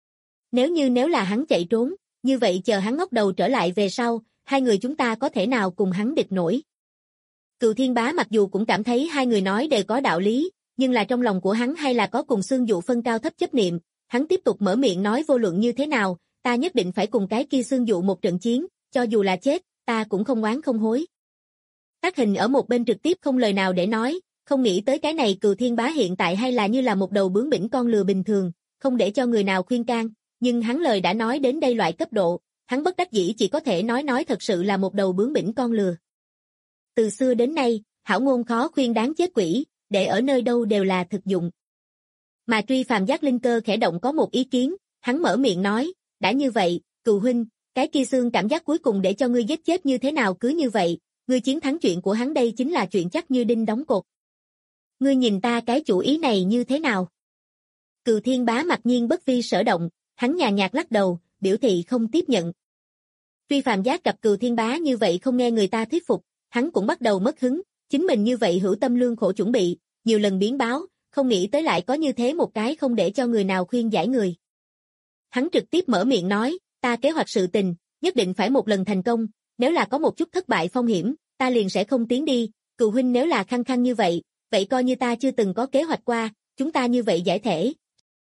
Nếu là hắn chạy trốn, như vậy chờ hắn ngóc đầu trở lại về sau, hai người chúng ta có thể nào cùng hắn địch nổi? Cừu Thiên Bá mặc dù cũng cảm thấy hai người nói đều có đạo lý, nhưng là trong lòng của hắn hay là có cùng xương dụ phân cao thấp chấp niệm, hắn tiếp tục mở miệng nói vô luận như thế nào, ta nhất định phải cùng cái kia xương dụ một trận chiến, cho dù là chết, ta cũng không oán không hối. Tác Hình ở một bên trực tiếp không lời nào để nói, không nghĩ tới cái này Cừu Thiên Bá hiện tại hay là như là một đầu bướng bỉnh con lừa bình thường, không để cho người nào khuyên can, nhưng hắn lời đã nói đến đây loại cấp độ, hắn bất đắc dĩ chỉ có thể nói thật sự là một đầu bướng bỉnh con lừa. Từ xưa đến nay, hảo ngôn khó khuyên đáng chết quỷ, để ở nơi đâu đều là thực dụng. Mà Truy Phàm Giác linh cơ khẽ động có một ý kiến, hắn mở miệng nói, đã như vậy, Cừu huynh, cái kia xương cảm giác cuối cùng để cho ngươi giết chết như thế nào cứ như vậy, ngươi chiến thắng chuyện của hắn đây chính là chuyện chắc như đinh đóng cột. Ngươi nhìn ta cái chủ ý này như thế nào? Cừu Thiên Bá mặc nhiên bất vi sở động, hắn nhàn nhạt lắc đầu, biểu thị không tiếp nhận. Truy Phàm Giác gặp Cừu Thiên Bá như vậy không nghe người ta thuyết phục, hắn cũng bắt đầu mất hứng, chính mình như vậy hữu tâm lương khổ chuẩn bị, nhiều lần biến báo, không nghĩ tới lại có như thế một cái không để cho người nào khuyên giải người. Hắn trực tiếp mở miệng nói, ta kế hoạch sự tình, nhất định phải một lần thành công, nếu là có một chút thất bại phong hiểm, ta liền sẽ không tiến đi, Cừu huynh nếu là khăng khăng như vậy coi như ta chưa từng có kế hoạch qua, chúng ta như vậy giải thể.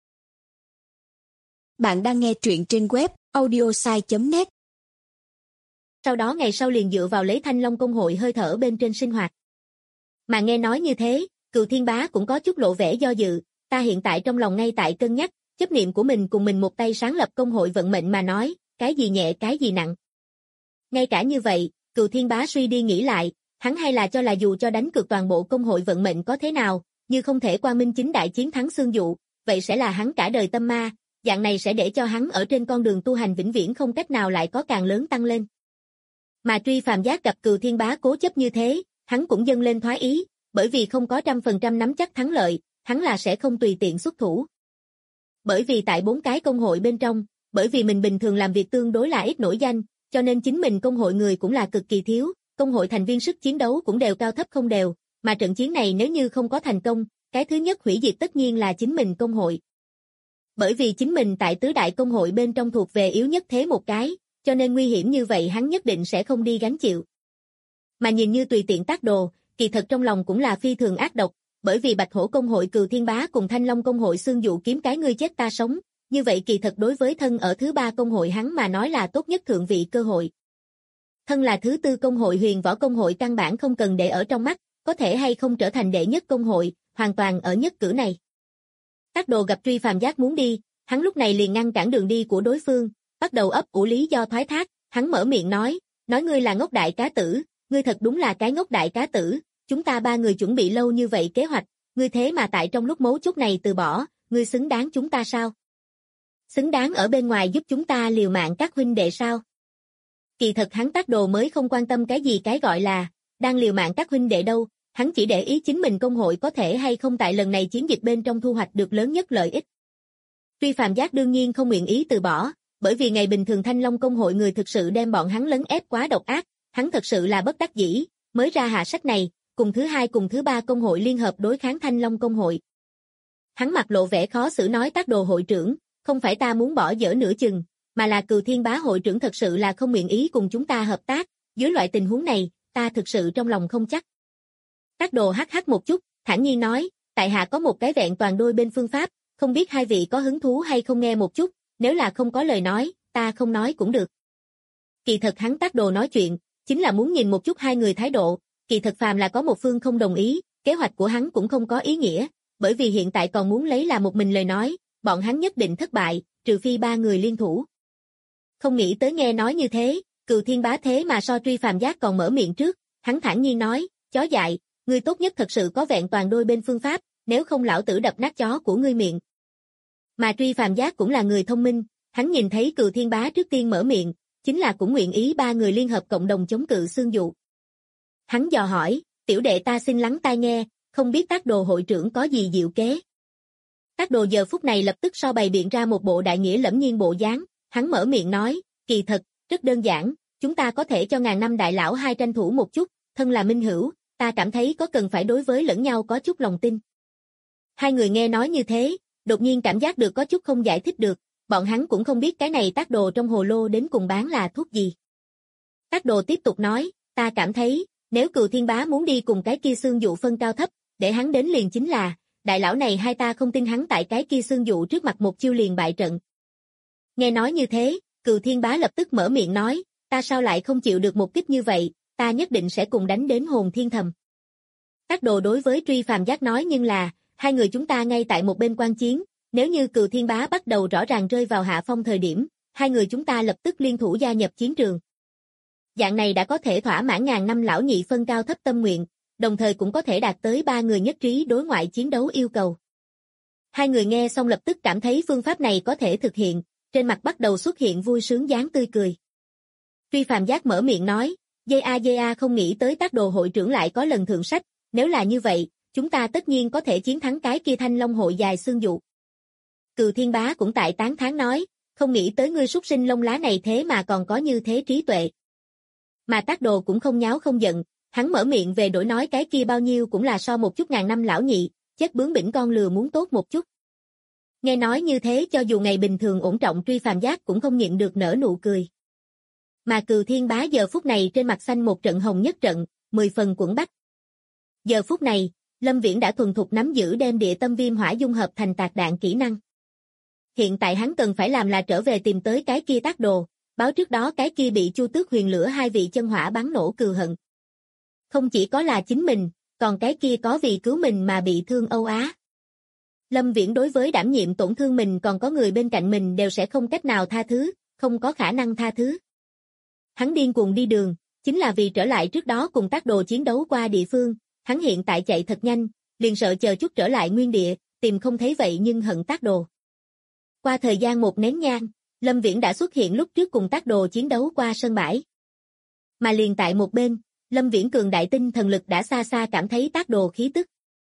Bạn đang nghe truyện trên web audiosai.net. Sau đó ngày sau liền dựa vào lấy Thanh Long công hội hơi thở bên trên sinh hoạt. Mà nghe nói như thế, Cừu Thiên Bá cũng có chút lộ vẻ do dự, ta hiện tại trong lòng ngay tại cân nhắc, chấp niệm của mình cùng mình một tay sáng lập công hội vận mệnh mà nói, cái gì nhẹ cái gì nặng. Ngay cả như vậy, Cừu Thiên Bá suy đi nghĩ lại, hắn hay là cho là dù cho đánh cược toàn bộ công hội vận mệnh có thế nào, như không thể quang minh chính đại chiến thắng xương dụ, vậy sẽ là hắn cả đời tâm ma, dạng này sẽ để cho hắn ở trên con đường tu hành vĩnh viễn không cách nào lại có càng lớn tăng lên. Mà Truy Phàm Giác gặp Cừu Thiên Bá cố chấp như thế, hắn cũng dâng lên thoái ý, bởi vì không có 100% nắm chắc thắng lợi, hắn là sẽ không tùy tiện xuất thủ. Bởi vì tại 4 cái công hội bên trong, bởi vì mình bình thường làm việc tương đối là ít nổi danh, cho nên chính mình công hội người cũng là cực kỳ thiếu, công hội thành viên sức chiến đấu cũng đều cao thấp không đều, mà trận chiến này nếu như không có thành công, cái thứ nhất hủy diệt tất nhiên là chính mình công hội. Bởi vì chính mình tại tứ đại công hội bên trong thuộc về yếu nhất thế một cái, cho nên nguy hiểm như vậy hắn nhất định sẽ không đi gánh chịu. Mà nhìn như tùy tiện tác đồ, kỳ thật trong lòng cũng là phi thường ác độc, bởi vì Bạch Hổ công hội Cừu Thiên Bá cùng Thanh Long công hội xương dụ kiếm cái ngươi chết ta sống, như vậy kỳ thật đối với thân ở thứ 3 công hội hắn mà nói là tốt nhất thượng vị cơ hội. Thân là thứ 4 công hội Huyền Võ công hội căn bản không cần để ở trong mắt, có thể hay không trở thành đệ nhất công hội, hoàn toàn ở nhất cử này. Tác đồ gặp Truy Phàm Giác muốn đi, hắn lúc này liền ngăn cản đường đi của đối phương, bắt đầu ấp ủ lý do thoái thác, hắn mở miệng nói ngươi là ngốc đại cá tử, ngươi thật đúng là cái ngốc đại cá tử, chúng ta 3 người chuẩn bị lâu như vậy kế hoạch, ngươi thế mà tại trong lúc mấu chốt này từ bỏ, ngươi xứng đáng chúng ta sao? Xứng đáng ở bên ngoài giúp chúng ta liều mạng các huynh đệ sao? Kỳ thật hắn Tác đồ mới không quan tâm cái gì cái gọi là đang liều mạng các huynh đệ đâu, hắn chỉ để ý chính mình công hội có thể hay không tại lần này chiến dịch bên trong thu hoạch được lớn nhất lợi ích. Truy Phàm Giác đương nhiên không nguyện ý từ bỏ, bởi vì ngày bình thường Thanh Long công hội người thực sự đem bọn hắn lấn ép quá độc ác, hắn thật sự là bất đắc dĩ, mới ra hạ sách này, cùng thứ 2 cùng thứ 3 công hội liên hợp đối kháng Thanh Long công hội. Hắn mặt lộ vẻ khó xử nói Tác đồ hội trưởng, không phải ta muốn bỏ dở nửa chừng, mà là Cừu Thiên Bá hội trưởng thật sự là không nguyện ý cùng chúng ta hợp tác, dưới loại tình huống này, ta thực sự trong lòng không chắc. Tác đồ hắc một chút, thản nhiên nói, tại hạ có một cái vẹn toàn đôi bên phương pháp, không biết hai vị có hứng thú hay không nghe một chút, nếu là không có lời nói, ta không nói cũng được. Kỳ thật hắn Tác Đồ nói chuyện, chính là muốn nhìn một chút hai người thái độ, kỳ thật phàm là có một phương không đồng ý, kế hoạch của hắn cũng không có ý nghĩa, bởi vì hiện tại còn muốn lấy là một mình lời nói, bọn hắn nhất định thất bại, trừ phi ba người liên thủ. Không nghĩ tới nghe nói như thế, Cừu Thiên Bá thế mà so Truy Phàm Giác còn mở miệng trước, hắn thản nhiên nói, chó dại, ngươi tốt nhất thật sự có vẹn toàn đôi bên phương pháp, nếu không lão tử đập nát chó của ngươi miệng. Mà Truy Phàm Giác cũng là người thông minh, hắn nhìn thấy Cừu Thiên Bá trước tiên mở miệng, chính là cũng nguyện ý ba người liên hợp cộng đồng chống cự Xương Dụ. Hắn dò hỏi, tiểu đệ ta xin lắng tai nghe, không biết Tác Đồ hội trưởng có gì diệu kế. Tác Đồ giờ phút này lập tức so bày biện ra một bộ đại nghĩa lẫm nhiên bộ dáng, hắn mở miệng nói, kỳ thật, rất đơn giản, chúng ta có thể cho ngàn năm đại lão hai tranh thủ một chút, thân là minh hữu, ta cảm thấy có cần phải đối với lẫn nhau có chút lòng tin. Hai người nghe nói như thế, đột nhiên cảm giác được có chút không giải thích được, bọn hắn cũng không biết cái này Tác Đồ trong hồ lô đến cùng bán là thuốc gì. Tác Đồ tiếp tục nói, ta cảm thấy, nếu Cừu Thiên Bá muốn đi cùng cái kia Xương Dụ phân cao thấp, để hắn đến liền chính là, đại lão này hai ta không tin hắn tại cái kia Xương Dụ trước mặt một chiêu liền bại trận. Nghe nói như thế, Cừu Thiên Bá lập tức mở miệng nói, ta sao lại không chịu được một kích như vậy, ta nhất định sẽ cùng đánh đến hồn thiên thầm. Tác Đồ đối với Truy Phàm Giác nói nhưng là, hai người chúng ta ngay tại một bên quan chiến, nếu như Cừu Thiên Bá bắt đầu rõ ràng rơi vào hạ phong thời điểm, hai người chúng ta lập tức liên thủ gia nhập chiến trường. Dạng này đã có thể thỏa mãn ngàn năm lão nhị phân cao thấp tâm nguyện, đồng thời cũng có thể đạt tới ba người nhất trí đối ngoại chiến đấu yêu cầu. Hai người nghe xong lập tức cảm thấy phương pháp này có thể thực hiện, trên mặt bắt đầu xuất hiện vui sướng dáng tươi cười. Truy Phàm Giác mở miệng nói, JA không nghĩ tới Tác Đồ hội trưởng lại có lần thượng sách, nếu là như vậy, chúng ta tất nhiên có thể chiến thắng cái kia Thanh Long hội dài Xương Dụ. Cừu Thiên Bá cũng tại tán thán nói, không nghĩ tới ngươi súc sinh lông lá này thế mà còn có như thế trí tuệ. Mà Tác Đồ cũng không nháo không giận, hắn mở miệng về đổi nói cái kia bao nhiêu cũng là so một chút ngàn năm lão nhị, chết bướng bỉnh con lừa muốn tốt một chút. Nghe nói như thế cho dù ngày bình thường ổn trọng Truy Phàm Giác cũng không nhịn được nở nụ cười. Mà Cừu Thiên Bá giờ phút này trên mặt xanh một trận hồng nhất trận, 10 phần quẫn bách. Giờ phút này, Lâm Viễn đã thuần thục nắm giữ đem địa tâm viêm hỏa dung hợp thành tạc đạn kỹ năng. Hiện tại hắn cần phải làm là trở về tìm tới cái kia Tác Đồ, báo trước đó cái kia bị Chu Tước Huyền Lửa hai vị chân hỏa bắn nổ cừu hận. Không chỉ có là chính mình, còn cái kia có vì cứu mình mà bị thương Âu Á. Lâm Viễn đối với đảm nhiệm tổn thương mình còn có người bên cạnh mình đều sẽ không cách nào tha thứ, không có khả năng tha thứ. Hắn điên cuồng đi đường, chính là vì trở lại trước đó cùng Tác Đồ chiến đấu qua địa phương, hắn hiện tại chạy thật nhanh, liền sợ chờ chút trở lại nguyên địa, tìm không thấy vậy nhưng hận Tác Đồ. Qua thời gian một nén nhang, Lâm Viễn đã xuất hiện lúc trước cùng Tác Đồ chiến đấu qua sân bãi. Mà liền tại một bên, Lâm Viễn cường đại tinh thần lực đã xa xa cảm thấy Tác Đồ khí tức.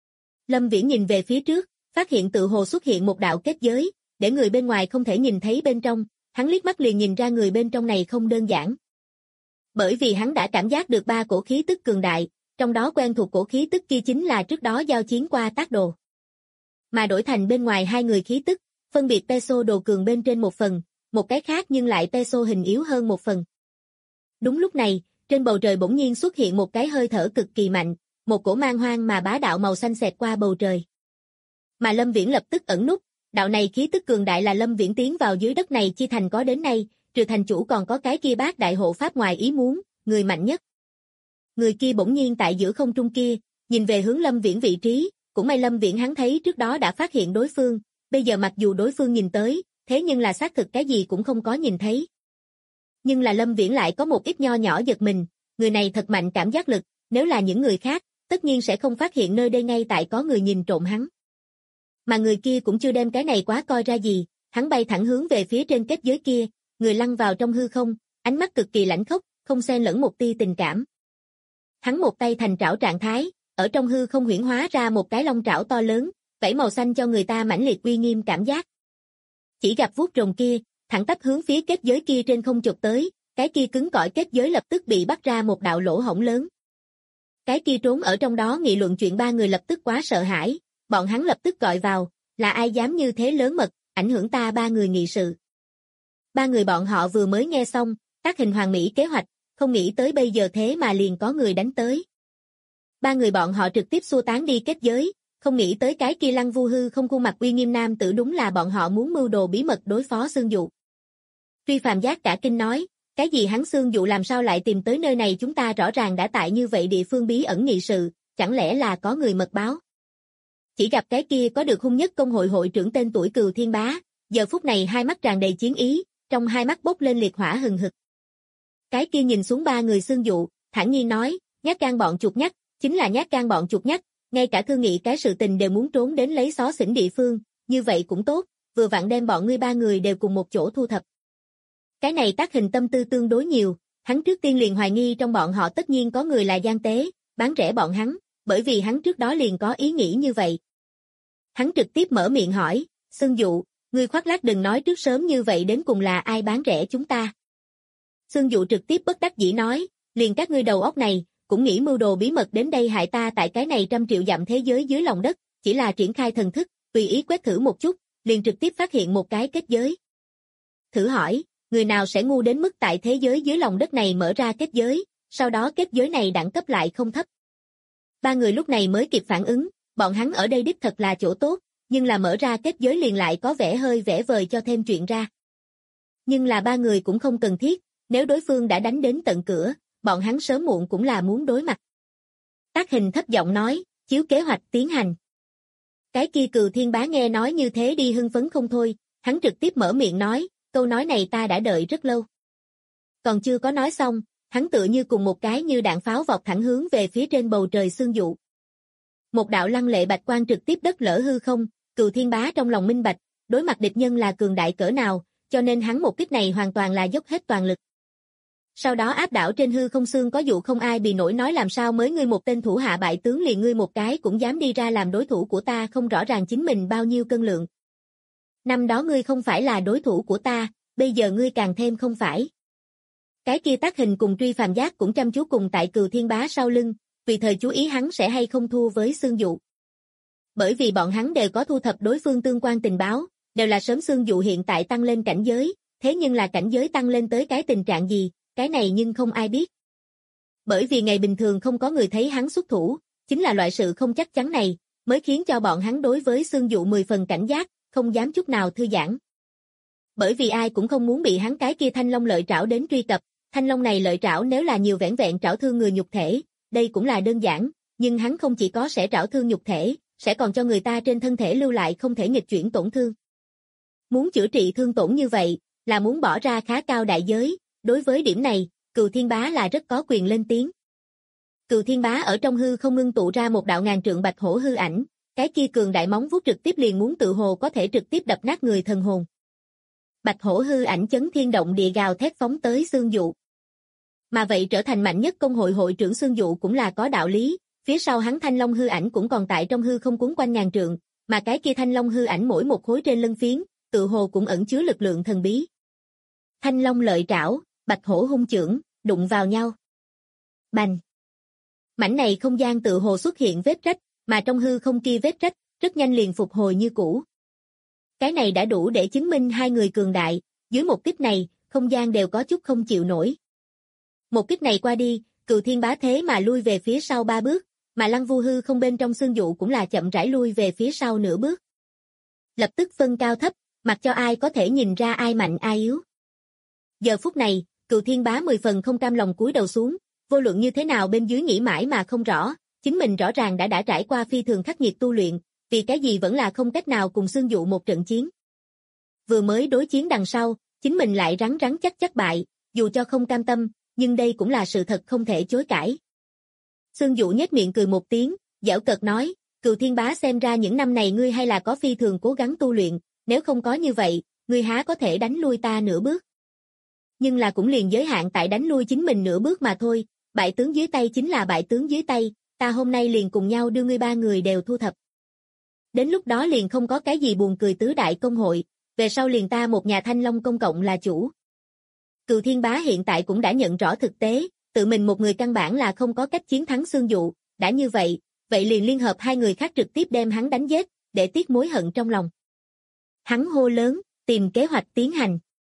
Lâm Viễn nhìn về phía trước, phát hiện tự hồ xuất hiện một đạo kết giới, để người bên ngoài không thể nhìn thấy bên trong, hắn liếc mắt liền nhìn ra người bên trong này không đơn giản. Bởi vì hắn đã cảm giác được ba cổ khí tức cường đại, trong đó quen thuộc cổ khí tức kia chính là trước đó giao chiến qua Tác Đồ. Mà đổi thành bên ngoài hai người khí tức, phân biệt Peso đồ cường bên trên một phần, một cái khác nhưng lại Peso hình yếu hơn một phần. Đúng lúc này, trên bầu trời bỗng nhiên xuất hiện một cái hơi thở cực kỳ mạnh, một cổ mang hoang mà bá đạo màu xanh xẹt qua bầu trời. Mà Lâm Viễn lập tức ẩn núp, đạo này khí tức cường đại là Lâm Viễn tiến vào dưới đất này chi thành có đến nay, trừ thành chủ còn có cái kia Bát Đại Hộ Pháp ngoài ý muốn, người mạnh nhất. Người kia bỗng nhiên tại giữa không trung kia, nhìn về hướng Lâm Viễn vị trí, cũng may Lâm Viễn hắn thấy trước đó đã phát hiện đối phương, bây giờ mặc dù đối phương nhìn tới, thế nhưng là xác thực cái gì cũng không có nhìn thấy. Nhưng là Lâm Viễn lại có một ít nho nhỏ giật mình, người này thật mạnh cảm giác lực, nếu là những người khác, tất nhiên sẽ không phát hiện nơi đây ngay tại có người nhìn trộm hắn. Mà người kia cũng chưa đem cái này quá coi ra gì, hắn bay thẳng hướng về phía trên kết giới kia, người lăn vào trong hư không, ánh mắt cực kỳ lãnh khốc, không xen lẫn một tia tình cảm. Hắn một tay thành trảo trạng thái, ở trong hư không huyễn hóa ra một cái long trảo to lớn, vảy màu xanh cho người ta mãnh liệt uy nghiêm cảm giác. Chỉ gặp vuốt rồng kia, thẳng tắp hướng phía kết giới kia trên không chụp tới, cái kia cứng cỏi kết giới lập tức bị bắt ra một đạo lỗ hổng lớn. Cái kia trốn ở trong đó nghị luận chuyện ba người lập tức quá sợ hãi, bọn hắn lập tức gọi vào, là ai dám như thế lớn mật, ảnh hưởng ta ba người nghị sự. Ba người bọn họ vừa mới nghe xong, tác hình hoàn mỹ kế hoạch, không nghĩ tới bây giờ thế mà liền có người đánh tới. Ba người bọn họ trực tiếp xua tán đi kết giới, không nghĩ tới cái kia Lăng Vu Hư không khuôn mặt uy nghiêm nam tử đúng là bọn họ muốn mưu đồ bí mật đối phó Xương Dụ. Truy Phàm Giác cả kinh nói, cái gì hắn Xương Dụ làm sao lại tìm tới nơi này, chúng ta rõ ràng đã tại như vậy địa phương bí ẩn nghị sự, chẳng lẽ là có người mật báo. Chỉ gặp cái kia có được hung nhất công hội hội trưởng tên tuổi Cừu Thiên Bá, giờ phút này hai mắt tràn đầy chiến ý, trong hai mắt bốc lên liệt hỏa hừng hực. Cái kia nhìn xuống ba người Xương Dụ, thản nhiên nói, nhát gan bọn chuột nhắt, chính là nhát gan bọn chuột nhắt, ngay cả thương nghị cái sự tình đều muốn trốn đến lấy xó xỉnh địa phương, như vậy cũng tốt, vừa vặn đem bọn ngươi ba người đều cùng một chỗ thu thập. Cái này Tác Hình tâm tư tương đối nhiều, hắn trước tiên liền hoài nghi trong bọn họ tất nhiên có người là gian tế, bán rẻ bọn hắn, bởi vì hắn trước đó liền có ý nghĩ như vậy. Hắn trực tiếp mở miệng hỏi, Xương Dụ, ngươi khoác lác đừng nói trước sớm như vậy đến cùng là ai bán rẻ chúng ta. Xương Dụ trực tiếp bất đắc dĩ nói, liền các ngươi đầu óc này, cũng nghĩ mưu đồ bí mật đến đây hại ta tại cái này 100 triệu dặm thế giới dưới lòng đất, chỉ là triển khai thần thức, tùy ý quét thử một chút, liền trực tiếp phát hiện một cái kết giới. Thử hỏi, người nào sẽ ngu đến mức tại thế giới dưới lòng đất này mở ra kết giới, sau đó kết giới này đẳng cấp lại không thấp. Ba người lúc này mới kịp phản ứng, bọn hắn ở đây đích thật là chỗ tốt, nhưng là mở ra kết giới liền lại có vẻ hơi vẽ vời cho thêm chuyện ra. Nhưng là ba người cũng không cần thiết, nếu đối phương đã đánh đến tận cửa, bọn hắn sớm muộn cũng là muốn đối mặt. Tác Hình thấp giọng nói, chiếu kế hoạch tiến hành. Cái kia Cừu Thiên Bá nghe nói như thế đi hưng phấn không thôi, hắn trực tiếp mở miệng nói, câu nói này ta đã đợi rất lâu. Còn chưa có nói xong, hắn tựa như cùng một cái như đạn pháo vọt thẳng hướng về phía trên bầu trời Xương Dụ. Một đạo lăng lệ bạch quang trực tiếp đất lở hư không, Cừu Thiên Bá trong lòng minh bạch, đối mặt địch nhân là cường đại cỡ nào, cho nên hắn một kích này hoàn toàn là dốc hết toàn lực. Sau đó áp đảo trên hư không xương có dụ không ai bị nổi nói làm sao mới ngươi một tên thủ hạ bại tướng liền ngươi một cái cũng dám đi ra làm đối thủ của ta không rõ ràng chính mình bao nhiêu cân lượng. Năm đó ngươi không phải là đối thủ của ta, bây giờ ngươi càng thêm không phải. Cái kia Tác Hình cùng Truy Phàm Giác cũng chăm chú cùng tại Cừu Thiên Bá sau lưng, tùy thời chú ý hắn sẽ hay không thua với Xương Dụ. Bởi vì bọn hắn đều có thu thập đối phương tương quan tình báo, đều là sớm Xương Dụ hiện tại tăng lên cảnh giới, thế nhưng là cảnh giới tăng lên tới cái tình trạng gì, cái này nhưng không ai biết. Bởi vì ngày bình thường không có người thấy hắn xuất thủ, chính là loại sự không chắc chắn này, mới khiến cho bọn hắn đối với Xương Dụ 10 phần cảnh giác, không dám chút nào thư giãn. Bởi vì ai cũng không muốn bị hắn cái kia thanh long lợi trảo đến truy cập, thanh long này lợi trảo nếu là nhiều vẻn vẹn trảo thương người nhục thể, đây cũng là đơn giản, nhưng hắn không chỉ có sẽ trảo thương nhục thể, sẽ còn cho người ta trên thân thể lưu lại không thể nghịch chuyển tổn thương. Muốn chữa trị thương tổn như vậy, là muốn bỏ ra khá cao đại giới, đối với điểm này, Cừu Thiên Bá là rất có quyền lên tiếng. Cừu Thiên Bá ở trong hư không ngưng tụ ra một đạo ngàn trượng bạch hổ hư ảnh, cái kia cường đại móng vuốt trực tiếp liền muốn tự hồ có thể trực tiếp đập nát người thần hồn. Bạch hổ hư ảnh chấn thiên động địa gào thét phóng tới Xương Dụ. Mà vậy trở thành mạnh nhất công hội hội trưởng Xương Dụ cũng là có đạo lý, phía sau hắn thanh long hư ảnh cũng còn tại trong hư không cuốn quanh ngàn trượng, mà cái kia thanh long hư ảnh mỗi một khối trên lân phiến, tự hồ cũng ẩn chứa lực lượng thần bí. Thanh long lợi trảo, bạch hổ hung chưởng, đụng vào nhau. Bành! Mảnh này không gian tự hồ xuất hiện vết rách, mà trong hư không kia vết rách, rất nhanh liền phục hồi như cũ. Cái này đã đủ để chứng minh hai người cường đại, dưới một kích này, không gian đều có chút không chịu nổi. Một kích này qua đi, Cừu Thiên Bá thế mà lui về phía sau 3 bước, mà Lăng Vu hư không bên trong Xương Dụ cũng là chậm rãi lui về phía sau nửa bước. Lập tức phân cao thấp, mặc cho ai có thể nhìn ra ai mạnh ai yếu. Giờ phút này, Cừu Thiên Bá 10 phần không cam lòng cúi đầu xuống, vô luận như thế nào bên dưới nghĩ mãi mà không rõ, chính mình rõ ràng đã trải qua phi thường khắc nghiệt tu luyện, vì cái gì vẫn là không cách nào cùng Xương Dụ một trận chiến. Vừa mới đối chiến đằng sau, chính mình lại rắn chắc bại, dù cho không cam tâm, nhưng đây cũng là sự thật không thể chối cãi. Xương Dụ nhếch miệng cười một tiếng, giễu cợt nói, Cừu Thiên Bá xem ra những năm này ngươi hay là có phi thường cố gắng tu luyện, nếu không có như vậy, ngươi há có thể đánh lui ta nửa bước. Nhưng là cũng liền giới hạn tại đánh lui chính mình nửa bước mà thôi, bại tướng dưới tay chính là bại tướng dưới tay, ta hôm nay liền cùng nhau đưa ngươi ba người đều thu thập. Đến lúc đó liền không có cái gì buồn cười tứ đại công hội, về sau liền ta một nhà Thanh Long công cộng là chủ. Cừu Thiên Bá hiện tại cũng đã nhận rõ thực tế, tự mình một người căn bản là không có cách chiến thắng Xương Dụ, đã như vậy, vậy liền liên hợp hai người khác trực tiếp đem hắn đánh giết, để tiết mối hận trong lòng. Hắn hô lớn, tìm kế hoạch tiến hành.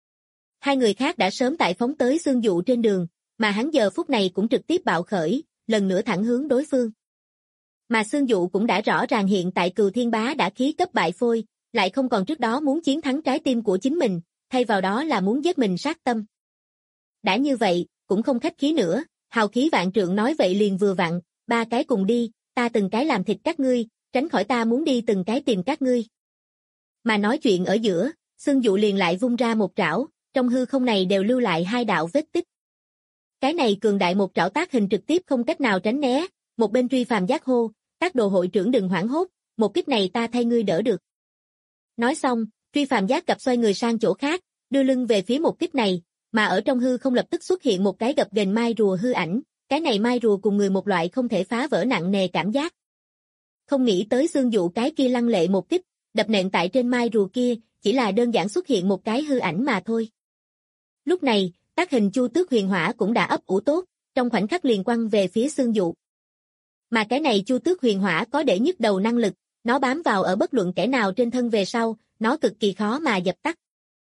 Hai người khác đã sớm tại phóng tới Xương Dụ trên đường, mà hắn giờ phút này cũng trực tiếp bạo khởi, lần nữa thẳng hướng đối phương. Mà Xương Dụ cũng đã rõ ràng hiện tại Cừu Thiên Bá đã khí cấp bại phôi, lại không còn trước đó muốn chiến thắng trái tim của chính mình, thay vào đó là muốn giết mình sát tâm. Đã như vậy, cũng không khách khí nữa, hào khí vạn trượng nói vậy liền vừa vặn, ba cái cùng đi, ta từng cái làm thịt các ngươi, tránh khỏi ta muốn đi từng cái tìm các ngươi. Mà nói chuyện ở giữa, Xương Dụ liền lại vung ra một trảo, trong hư không này đều lưu lại hai đạo vết tích. Cái này cường đại một trảo tác hình trực tiếp không cách nào tránh né, một bên Truy Phàm Giác hô, Tác Đồ hội trưởng đừng hoảng hốt, một kích này ta thay ngươi đỡ được. Nói xong, Truy Phàm Giác cặp xoay người sang chỗ khác, đưa lưng về phía một kích này, mà ở trong hư không lập tức xuất hiện một cái gập ghềnh mai rùa hư ảnh, cái này mai rùa cùng người một loại không thể phá vỡ nặng nề cảm giác. Không nghĩ tới Xương Dụ cái kia lăng lệ một kích, đập nện tại trên mai rùa kia, chỉ là đơn giản xuất hiện một cái hư ảnh mà thôi. Lúc này, tác hình Chu Tước Huyền Hỏa cũng đã ấp ủ tốt, trong khoảnh khắc liền quăng về phía Xương Dụ. Mà cái này Chu Tước Huyền Hỏa có để nhức đầu năng lực, nó bám vào ở bất luận kẻ nào trên thân về sau, nó cực kỳ khó mà dập tắt.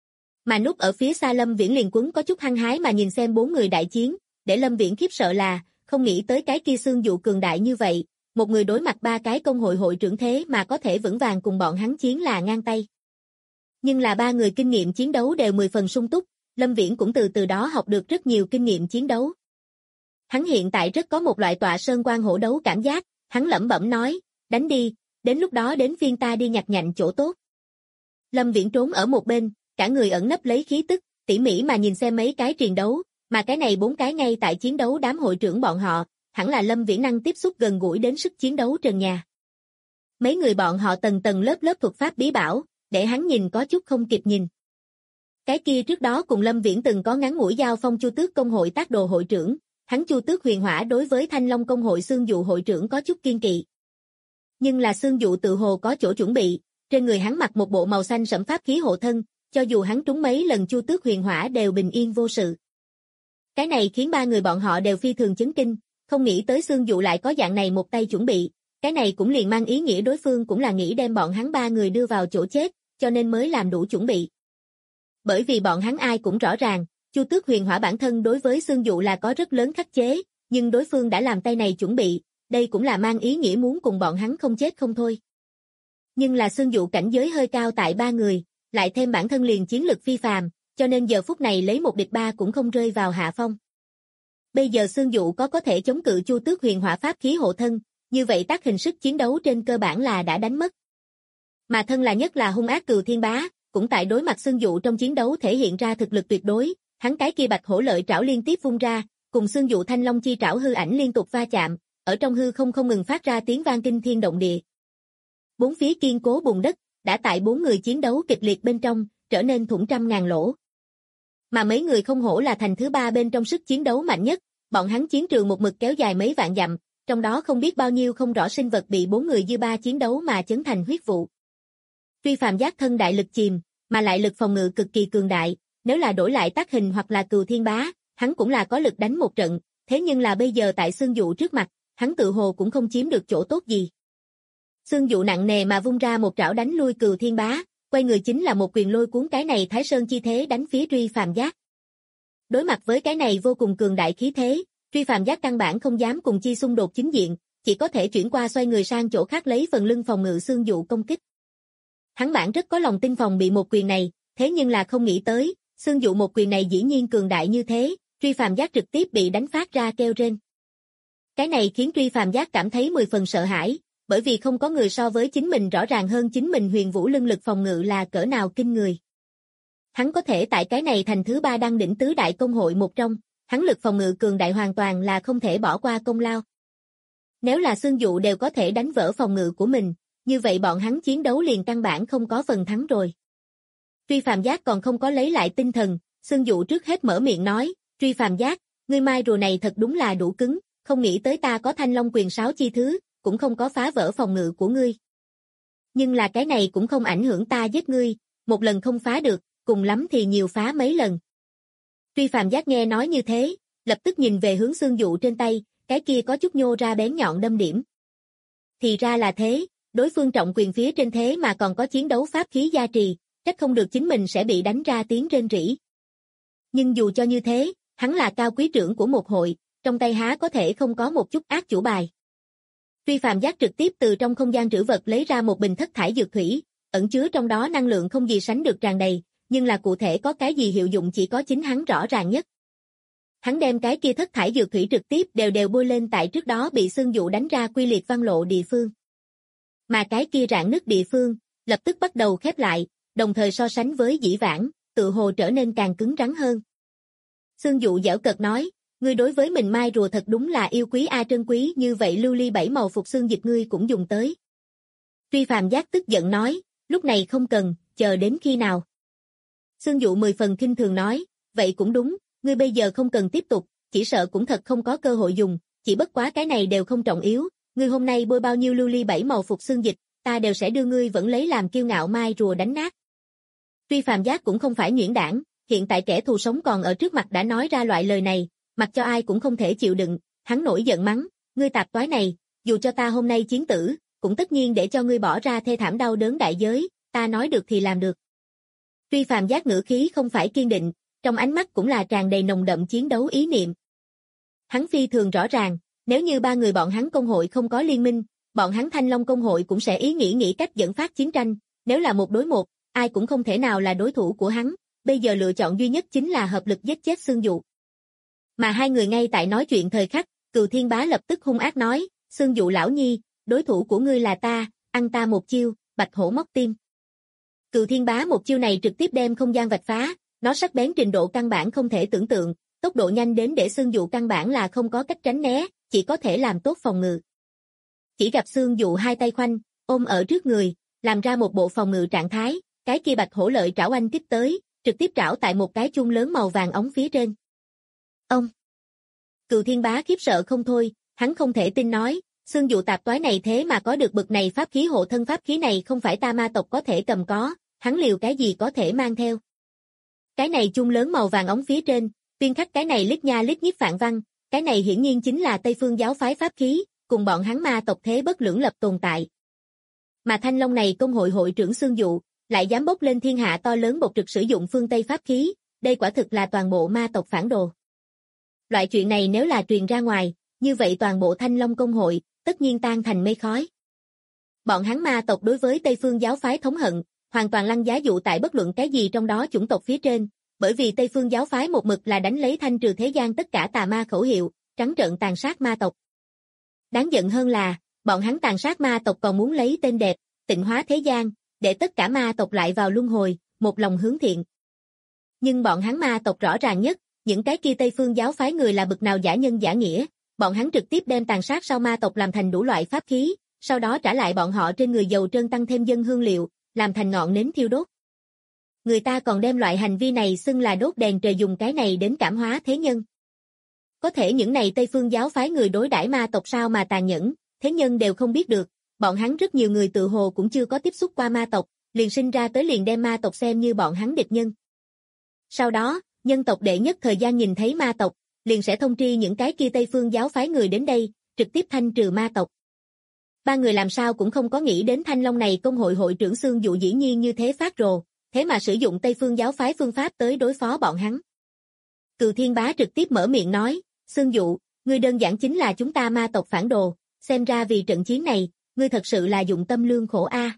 Mà núp ở phía xa Lâm Viễn liền quấn có chút hăng hái mà nhìn xem bốn người đại chiến, để Lâm Viễn khiếp sợ là, không nghĩ tới cái kia Xương Dụ cường đại như vậy, một người đối mặt ba cái công hội hội trưởng thế mà có thể vững vàng cùng bọn hắn chiến là ngang tay. Nhưng là ba người kinh nghiệm chiến đấu đều 10 phần sung túc, Lâm Viễn cũng từ đó học được rất nhiều kinh nghiệm chiến đấu. Hắn hiện tại rất có một loại tọa sơn quan hổ đấu cảm giác, hắn lẩm bẩm nói, đánh đi, đến lúc đó đến phiên ta đi nhặt nhạnh chỗ tốt. Lâm Viễn trốn ở một bên, cả người ẩn nấp lấy khí tức, tỉ mỉ mà nhìn xem mấy cái triền đấu, mà cái này bốn cái ngay tại chiến đấu đám hội trưởng bọn họ, hẳn là Lâm Viễn năng tiếp xúc gần gũi đến sức chiến đấu trần nhà. Mấy người bọn họ tầng tầng lớp lớp thuật pháp bí bảo, để hắn nhìn có chút không kịp nhìn. Cái kia trước đó cùng Lâm Viễn từng có ngắn ngủi giao phong Chu Tước công hội Tác Đồ hội trưởng, hắn Chu Tước Huyền Hỏa đối với Thanh Long công hội Xương Dụ hội trưởng có chút kiên kỵ. Nhưng là Xương Dụ tự hồ có chỗ chuẩn bị, trên người hắn mặc một bộ màu xanh sẫm pháp khí hộ thân, cho dù hắn trúng mấy lần Chu Tước Huyền Hỏa đều bình yên vô sự. Cái này khiến ba người bọn họ đều phi thường chấn kinh, không nghĩ tới Xương Dụ lại có dạng này một tay chuẩn bị, cái này cũng liền mang ý nghĩa đối phương cũng là nghĩ đem bọn hắn ba người đưa vào chỗ chết, cho nên mới làm đủ chuẩn bị. Bởi vì bọn hắn ai cũng rõ ràng, Chu Tước Huyền Hỏa bản thân đối với Xương Dụ là có rất lớn khắc chế, nhưng đối phương đã làm tay này chuẩn bị, đây cũng là mang ý nghĩa muốn cùng bọn hắn không chết không thôi. Nhưng là Xương Dụ cảnh giới hơi cao tại ba người, lại thêm bản thân liền chiến lực phi phàm, cho nên giờ phút này lấy một địch ba cũng không rơi vào hạ phong. Bây giờ Xương Dụ có thể chống cự Chu Tước Huyền Hỏa pháp khí hộ thân, như vậy tác hình sức chiến đấu trên cơ bản là đã đánh mất. Mà thân là nhất là hung ác Cừu Thiên Bá, cũng tại đối mặt Xương Dụ trong chiến đấu thể hiện ra thực lực tuyệt đối, hắn cái kia bạch hổ lợi trảo liên tiếp vung ra, cùng Xương Dụ thanh long chi trảo hư ảnh liên tục va chạm, ở trong hư không ngừng phát ra tiếng vang kinh thiên động địa. Bốn phía kiên cố bùn đất, đã tại bốn người chiến đấu kịch liệt bên trong, trở nên thủng trăm ngàn lỗ. Mà mấy người không hổ là thành thứ ba bên trong sức chiến đấu mạnh nhất, bọn hắn chiến trường một mực kéo dài mấy vạn dặm, trong đó không biết bao nhiêu không rõ sinh vật bị bốn người dư ba chiến đấu mà chấn thành huyết vụ. Truy Phàm Giác thân đại lực chìm, mà lại lực phòng ngự cực kỳ cường đại, nếu là đổi lại Tác Hình hoặc là Cừu Thiên Bá, hắn cũng là có lực đánh một trận, thế nhưng là bây giờ tại Xương Dụ trước mặt, hắn tự hồ cũng không chiếm được chỗ tốt gì. Xương Dụ nặng nề mà vung ra một trảo đánh lui Cừu Thiên Bá, quay người chính là một quyền lôi cuốn cái này Thái Sơn chi thế đánh phía Truy Phàm Giác. Đối mặt với cái này vô cùng cường đại khí thế, Truy Phàm Giác căn bản không dám cùng chi xung đột chính diện, chỉ có thể chuyển qua xoay người sang chỗ khác lấy phần lưng phòng ngự Xương Dụ công kích. Hắn bản rất có lòng tin phòng bị một quyền này, thế nhưng là không nghĩ tới, Xương Dụ một quyền này dĩ nhiên cường đại như thế, Truy Phàm Giác trực tiếp bị đánh phát ra kêu rên. Cái này khiến Truy Phàm Giác cảm thấy 10 phần sợ hãi, bởi vì không có người so với chính mình rõ ràng hơn chính mình Huyền Vũ Lân lực phòng ngự là cỡ nào kinh người. Hắn có thể tại cái này thành thứ ba đăng đỉnh tứ đại công hội một trong, hắn lực phòng ngự cường đại hoàn toàn là không thể bỏ qua công lao. Nếu là Xương Dụ đều có thể đánh vỡ phòng ngự của mình, như vậy bọn hắn chiến đấu liền căn bản không có phần thắng rồi. Truy Phàm Giác còn không có lấy lại tinh thần, Xương Dụ trước hết mở miệng nói, Truy Phàm Giác, ngươi mai rùa này thật đúng là đủ cứng, không nghĩ tới ta có Thanh Long quyền 6 chi thứ, cũng không có phá vỡ phòng ngự của ngươi. Nhưng là cái này cũng không ảnh hưởng ta giết ngươi, một lần không phá được, cùng lắm thì nhiều phá mấy lần. Truy Phàm Giác nghe nói như thế, lập tức nhìn về hướng Xương Dụ trên tay, cái kia có chút nhô ra bén nhọn đâm điểm. Thì ra là thế, đối phương trọng quyền phía trên thế mà còn có chiến đấu pháp khí gia trì, trách không được chính mình sẽ bị đánh ra tiếng rên rỉ. Nhưng dù cho như thế, hắn là cao quý trưởng của một hội, trong tay há có thể không có một chút ác chủ bài. Truy Phàm Giác trực tiếp từ trong không gian trữ vật lấy ra một bình thất thải dược thủy, ẩn chứa trong đó năng lượng không gì sánh được tràn đầy, nhưng là cụ thể có cái gì hiệu dụng chỉ có chính hắn rõ ràng nhất. Hắn đem cái kia thất thải dược thủy trực tiếp đều bôi lên tại trước đó bị Xương Dụ đánh ra quy liệt văn lộ địa phương. Mà cái kia rạn nứt địa phương, lập tức bắt đầu khép lại, đồng thời so sánh với dĩ vãng, tự hồ trở nên càng cứng rắn hơn. Xương Dụ giễu cợt nói, ngươi đối với mình mai rùa thật đúng là yêu quý trân quý như vậy lưu ly 7 màu phục xương dịch ngươi cũng dùng tới. Truy Phàm Giác tức giận nói, lúc này không cần, chờ đến khi nào. Xương Dụ 10 phần khinh thường nói, vậy cũng đúng, ngươi bây giờ không cần tiếp tục, chỉ sợ cũng thật không có cơ hội dùng, chỉ bất quá cái này đều không trọng yếu, ngươi hôm nay bôi bao nhiêu lưu ly 7 màu phục xương dịch, ta đều sẽ đưa ngươi vẫn lấy làm kiêu ngạo mai rùa đánh nát. Truy Phàm Giác cũng không phải nhuyễn đảng, hiện tại kẻ thù sống còn ở trước mặt đã nói ra loại lời này, mặc cho ai cũng không thể chịu đựng, hắn nổi giận mắng, ngươi tạp toái này, dù cho ta hôm nay chiến tử, cũng tất nhiên để cho ngươi bỏ ra thê thảm đau đớn đại giới, ta nói được thì làm được. Truy Phàm Giác ngữ khí không phải kiên định, trong ánh mắt cũng là tràn đầy nồng đậm chiến đấu ý niệm. Hắn phi thường rõ ràng, nếu như ba người bọn hắn công hội không có liên minh, bọn hắn Thanh Long công hội cũng sẽ nghĩ cách dẫn phát chiến tranh, nếu là một đối một, ai cũng không thể nào là đối thủ của hắn, bây giờ lựa chọn duy nhất chính là hợp lực giết chết Xương Dụ. Mà hai người ngay tại nói chuyện thời khắc, Cừu Thiên Bá lập tức hung ác nói, Xương Dụ lão nhi, đối thủ của ngươi là ta, ăn ta một chiêu, bạch hổ móc tim. Cừu Thiên Bá một chiêu này trực tiếp đem không gian vạch phá, nó sắc bén trình độ căn bản không thể tưởng tượng, tốc độ nhanh đến để Xương Dụ căn bản là không có cách tránh né, chỉ có thể làm tốt phòng ngự. Chỉ gặp Xương Dụ hai tay khoanh, ôm ở trước người, làm ra một bộ phòng ngự trạng thái, cái kia bạch hổ lợi trảo anh tiếp tới, trực tiếp trảo tại một cái chung lớn màu vàng ống phía trên. Ông! Cừu Thiên Bá khiếp sợ không thôi, hắn không thể tin nói, Xương Dụ tạp toái này thế mà có được bực này pháp khí hộ thân, pháp khí này không phải ta ma tộc có thể cầm có, hắn liều cái gì có thể mang theo. Cái này chung lớn màu vàng ống phía trên, tuyên khắc cái này lít nha lít nhít phạn văn, cái này hiển nhiên chính là Tây Phương giáo phái pháp khí, cùng bọn hắn ma tộc thế bất lưỡng lập tồn tại. Mà Thanh Long này công hội hội trưởng Xương Dụ, lại dám bốc lên thiên hạ to lớn bộc trực sử dụng phương Tây pháp khí, đây quả thực là toàn bộ ma tộc phản đồ. Loại chuyện này nếu là truyền ra ngoài, như vậy toàn bộ Thanh Long công hội, tất nhiên tan thành mây khói. Bọn hắn ma tộc đối với Tây Phương giáo phái thống hận, hoàn toàn lăng giá dụ tại bất luận cái gì trong đó chủng tộc phía trên, bởi vì Tây Phương giáo phái một mực là đánh lấy thanh trừ thế gian tất cả tà ma khẩu hiệu, trắng trợn tàn sát ma tộc. Đáng giận hơn là, bọn hắn tàn sát ma tộc còn muốn lấy tên đẹp, tịnh hóa thế gian, để tất cả ma tộc lại vào luân hồi, một lòng hướng thiện. Nhưng bọn hắn ma tộc rõ ràng nhất, những cái kia Tây Phương giáo phái người là bực nào giả nhân giả nghĩa, bọn hắn trực tiếp đem tàn sát sau ma tộc làm thành đủ loại pháp khí, sau đó trả lại bọn họ trên người dầu trơn tăng thêm dân hương liệu, làm thành ngọn nến thiêu đốt. Người ta còn đem loại hành vi này xưng là đốt đèn trời, dùng cái này đến cảm hóa thế nhân. Có thể những này Tây Phương giáo phái người đối đãi ma tộc sao mà tàn nhẫn, thế nhân đều không biết được, bọn hắn rất nhiều người tự hồ cũng chưa có tiếp xúc qua ma tộc, liền sinh ra tới liền đem ma tộc xem như bọn hắn địch nhân. Sau đó, nhân tộc đệ nhất thời gian nhìn thấy ma tộc, liền sẽ thông tri những cái kia Tây Phương giáo phái người đến đây, trực tiếp thanh trừ ma tộc. Ba người làm sao cũng không có nghĩ đến Thanh Long này công hội hội trưởng Xương Dụ dĩ nhiên như thế phát rồ, thế mà sử dụng Tây Phương giáo phái phương pháp tới đối phó bọn hắn. Cừu Thiên Bá trực tiếp mở miệng nói, Xương Dụ, ngươi đơn giản chính là chúng ta ma tộc phản đồ, xem ra vì trận chiến này, ngươi thật sự là dụng tâm lương khổ a.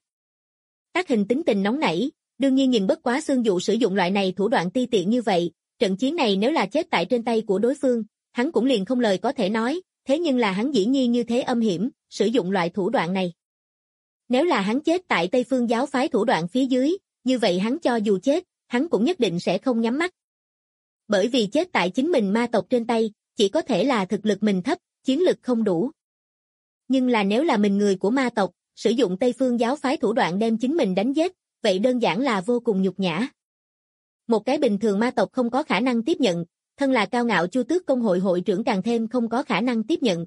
Tác Hình tính tình nóng nảy, đương nhiên nhìn bất quá Xương Dụ sử dụng loại này thủ đoạn ti tiện như vậy, trận chiến này nếu là chết tại trên tay của đối phương, hắn cũng liền không lời có thể nói, thế nhưng là hắn dĩ nhiên như thế âm hiểm, sử dụng loại thủ đoạn này. Nếu là hắn chết tại Tây Phương giáo phái thủ đoạn phía dưới, như vậy hắn cho dù chết, hắn cũng nhất định sẽ không nhắm mắt. Bởi vì chết tại chính mình ma tộc trên tay, chỉ có thể là thực lực mình thấp, chiến lực không đủ. Nhưng là nếu là mình người của ma tộc, sử dụng Tây Phương giáo phái thủ đoạn đem chính mình đánh giết, vậy đơn giản là vô cùng nhục nhã. Một cái bình thường ma tộc không có khả năng tiếp nhận, thân là cao ngạo Chu Tước công hội hội trưởng càng thêm không có khả năng tiếp nhận.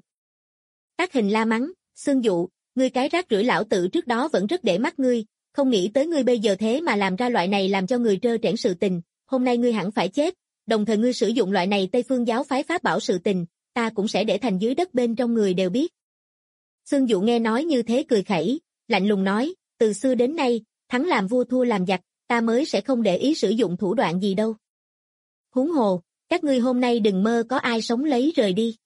Tác Hình la mắng, Xương Dụ, ngươi cái rác rưởi lão tử trước đó vẫn rất để mắt ngươi, không nghĩ tới ngươi bây giờ thế mà làm ra loại này làm cho người trơ trẽn sự tình, hôm nay ngươi hẳn phải chết, đồng thời ngươi sử dụng loại này Tây Phương giáo phái pháp bảo sự tình, ta cũng sẽ để thành dưới đất bên trong người đều biết. Xương Dụ nghe nói như thế cười khẩy, lạnh lùng nói, từ xưa đến nay, thắng làm vua thua làm giặc, ta mới sẽ không để ý sử dụng thủ đoạn gì đâu. Huống hồ, các ngươi hôm nay đừng mơ có ai sống lấy rời đi.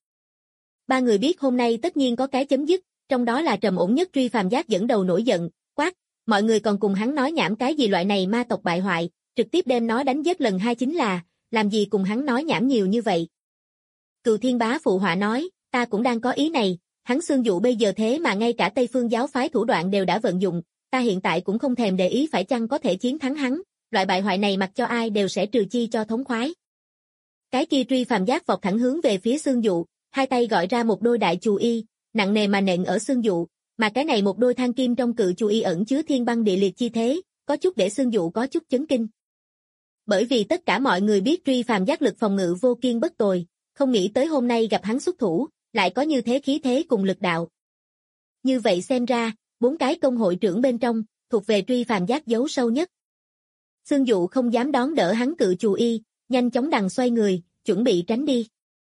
Ba người biết hôm nay tất nhiên có cái chấm dứt, trong đó là trầm ổn nhất Truy Phàm Giác dẫn đầu nổi giận, quát, mọi người còn cùng hắn nói nhảm cái gì, loại này ma tộc bại hoại, trực tiếp đem nó đánh giết lần hai chính là, làm gì cùng hắn nói nhảm nhiều như vậy. Cừu Thiên Bá phụ họa nói, ta cũng đang có ý này, hắn Xương Dụ bây giờ thế mà ngay cả Tây Phương giáo phái thủ đoạn đều đã vận dụng, ta hiện tại cũng không thèm để ý phải chăng có thể chiến thắng hắn, loại bại hoại này mặc cho ai đều sẽ trừ chi cho thống khoái. Cái kia Truy Phàm Giác vọt thẳng hướng về phía Xương Dụ, hai tay gọi ra một đôi đại chù y, nặng nề mà nện ở Xương Dụ, mà cái này một đôi than kim trong cự chù y ẩn chứa thiên băng địa liệt chi thế, có chút để Xương Dụ có chút chấn kinh. Bởi vì tất cả mọi người biết Truy Phàm Giác lực phòng ngự vô kiên bất tồi, không nghĩ tới hôm nay gặp hắn xuất thủ, lại có như thế khí thế cùng lực đạo. Như vậy xem ra, 4 cái công hội trưởng bên trong, thuộc về Truy Phàm Giác giấu sâu nhất. Xương Dụ không dám đón đỡ hắn cự chù y, nhanh chóng đằng xoay người, chuẩn bị tránh đi.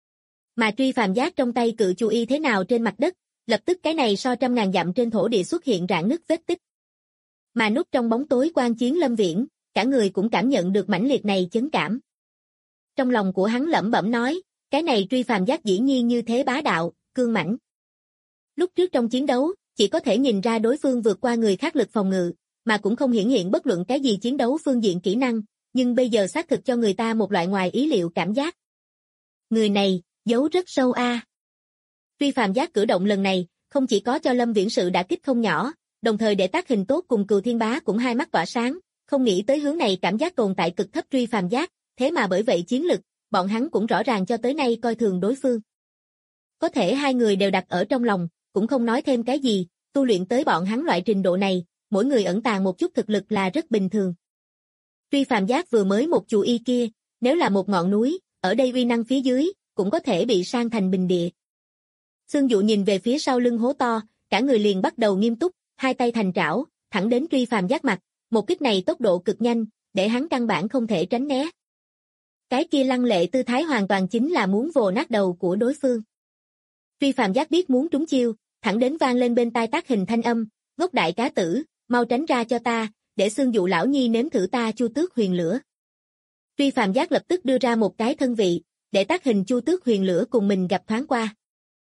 Mà Truy Phàm Giác trong tay cự chù y thế nào trên mặt đất, lập tức cái này so trăm ngàn dặm trên thổ địa xuất hiện rạn nứt vết tích. Mà núp trong bóng tối quan chiến Lâm Viễn, cả người cũng cảm nhận được mãnh liệt này chấn cảm. Trong lòng của hắn lẩm bẩm nói, cái này Truy Phàm Giác dĩ nhiên như thế bá đạo, cương mãnh. Lúc trước trong chiến đấu, chỉ có thể nhìn ra đối phương vượt qua người khác lực phòng ngự, mà cũng không hiển hiện bất luận cái gì chiến đấu phương diện kỹ năng, nhưng bây giờ xác thực cho người ta một loại ngoài ý liệu cảm giác. Người này, giấu rất sâu a. Truy Phàm Giác cử động lần này, không chỉ có cho Lâm Viễn sự đả kích không nhỏ, đồng thời để tác hình tốt cùng Cừu Thiên Bá cũng hai mắt tỏa sáng, không nghĩ tới hướng này cảm giác tồn tại cực thấp Truy Phàm Giác, thế mà bởi vậy chiến lực, bọn hắn cũng rõ ràng cho tới nay coi thường đối phương. Có thể hai người đều đặt ở trong lòng, cũng không nói thêm cái gì, tu luyện tới bọn hắn loại trình độ này, mỗi người ẩn tàng một chút thực lực là rất bình thường. Truy Phàm Giác vừa mới một chù y kia, nếu là một ngọn núi, ở đây uy năng phía dưới, cũng có thể bị san thành bình địa. Xương Dụ nhìn về phía sau lưng hố to, cả người liền bắt đầu nghiêm túc, hai tay thành trảo, thẳng đến Truy Phàm Giác mặt, một kích này tốc độ cực nhanh, để hắn căn bản không thể tránh né. Cái kia lăng lệ tư thái hoàn toàn chính là muốn vồ nát đầu của đối phương. Truy Phàm Giác biết muốn trúng chiêu, thẳng đến vang lên bên tai tác hình thanh âm, ngốc đại cá tử, mau tránh ra cho ta, để Xương Dụ lão nhi nếm thử ta Chu Tước Huyền Lửa. Truy Phàm Giác lập tức đưa ra một cái thân vị, để tác hình Chu Tước Huyền Lửa cùng mình gặp thoáng qua.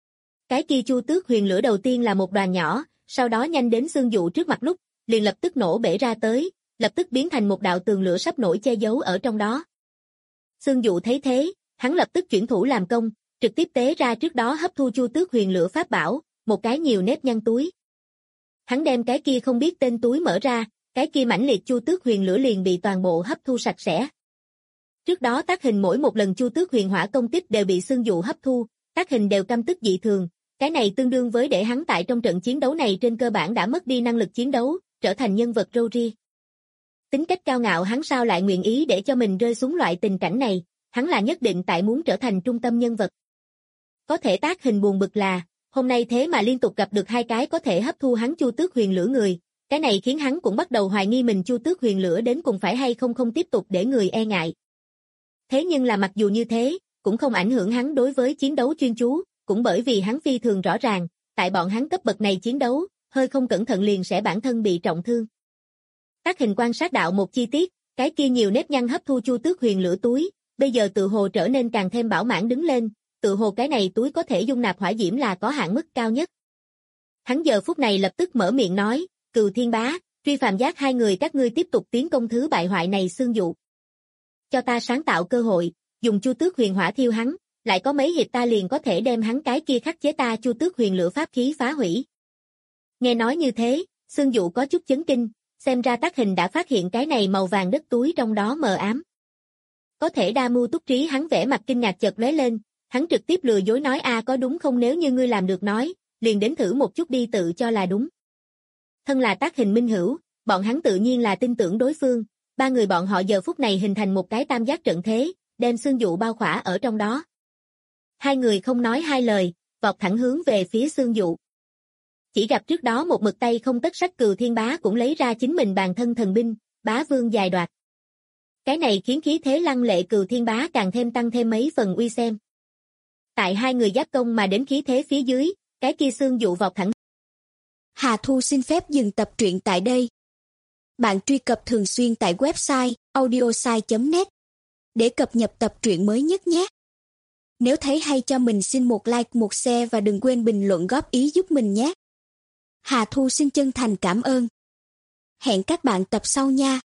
Cái kia Chu Tước Huyền Lửa đầu tiên là một đoàn nhỏ, sau đó nhanh đến Xương Dụ trước mặt lúc, liền lập tức nổ bể ra tới, lập tức biến thành một đạo tường lửa sắp nổi che giấu ở trong đó. Xương Dụ thấy thế, hắn lập tức chuyển thủ làm công, trực tiếp tế ra trước đó hấp thu Chu Tước Huyền Lửa pháp bảo, một cái nhiều nếp nhăn túi. Hắn đem cái kia không biết tên túi mở ra, cái kia mãnh liệt Chu Tước Huyền Lửa liền bị toàn bộ hấp thu sạch sẽ. Trước đó tác hình mỗi một lần Chu Tước Huyền Hỏa công kích đều bị Xương Dụ hấp thu, tác hình đều căm tức dị thường, cái này tương đương với để hắn tại trong trận chiến đấu này trên cơ bản đã mất đi năng lực chiến đấu, trở thành nhân vật râu ria. Tính cách cao ngạo hắn sao lại nguyện ý để cho mình rơi xuống loại tình cảnh này, hắn là nhất định tại muốn trở thành trung tâm nhân vật. Có thể tác hình buồn bực là, hôm nay thế mà liên tục gặp được hai cái có thể hấp thu hắn Chu Tước Huyền Lửa người, cái này khiến hắn cũng bắt đầu hoài nghi mình Chu Tước Huyền Lửa đến cùng phải hay không tiếp tục để người e ngại. Thế nhưng là mặc dù như thế, cũng không ảnh hưởng hắn đối với chiến đấu chuyên chú, cũng bởi vì hắn phi thường rõ ràng, tại bọn hắn cấp bậc này chiến đấu, hơi không cẩn thận liền sẽ bản thân bị trọng thương. Tác hình quan sát đạo một chi tiết, cái kia nhiều nếp nhăn hấp thu Chu Tước Huyền Lửa túi, bây giờ tự hồ trở nên càng thêm bảo mãn đứng lên, tự hồ cái này túi có thể dung nạp hỏa diễm là có hạn mức cao nhất. Hắn giờ phút này lập tức mở miệng nói, Cừu Thiên Bá, Truy Phàm Giác hai người các ngươi tiếp tục tiến công thứ bại hoại này Xương Dụ. Cho ta sáng tạo cơ hội, dùng Chu Tước Huyền Hỏa thiêu hắn, lại có mấy hiệp ta liền có thể đem hắn cái kia khắc chế ta Chu Tước Huyền Lửa pháp khí phá hủy. Nghe nói như thế, Xương Dụ có chút chấn kinh, xem ra tác hình đã phát hiện cái này màu vàng đất túi trong đó mờ ám. Có thể đa mưu túc trí hắn vẻ mặt kinh ngạc chợt lóe lên, hắn trực tiếp lừa dối nói có đúng không nếu như ngươi làm được nói, liền đến thử một chút đi tự cho là đúng. Thân là tác hình minh hữu, bọn hắn tự nhiên là tin tưởng đối phương, ba người bọn họ giờ phút này hình thành một cái tam giác trận thế, đem Xương Dụ bao khỏa ở trong đó. Hai người không nói hai lời, vọt thẳng hướng về phía Xương Dụ. Chỉ gặp trước đó một mực tay không tất sách Cừu Thiên Bá cũng lấy ra chính mình bàn thân thần binh, Bá Vương dài đoạt. Cái này khiến khí thế lăng lệ Cừu Thiên Bá càng thêm tăng thêm mấy phần uy xem. Tại hai người giáp công mà đến khí thế phía dưới, cái kia Xương Dụ vọt thẳng. Hà Thu xin phép dừng tập truyện tại đây. Bạn truy cập thường xuyên tại website audiosai.net để cập nhật tập truyện mới nhất nhé. Nếu thấy hay cho mình xin một like, một share và đừng quên bình luận góp ý giúp mình nhé. Hà Thu xin chân thành cảm ơn. Hẹn các bạn tập sau nha.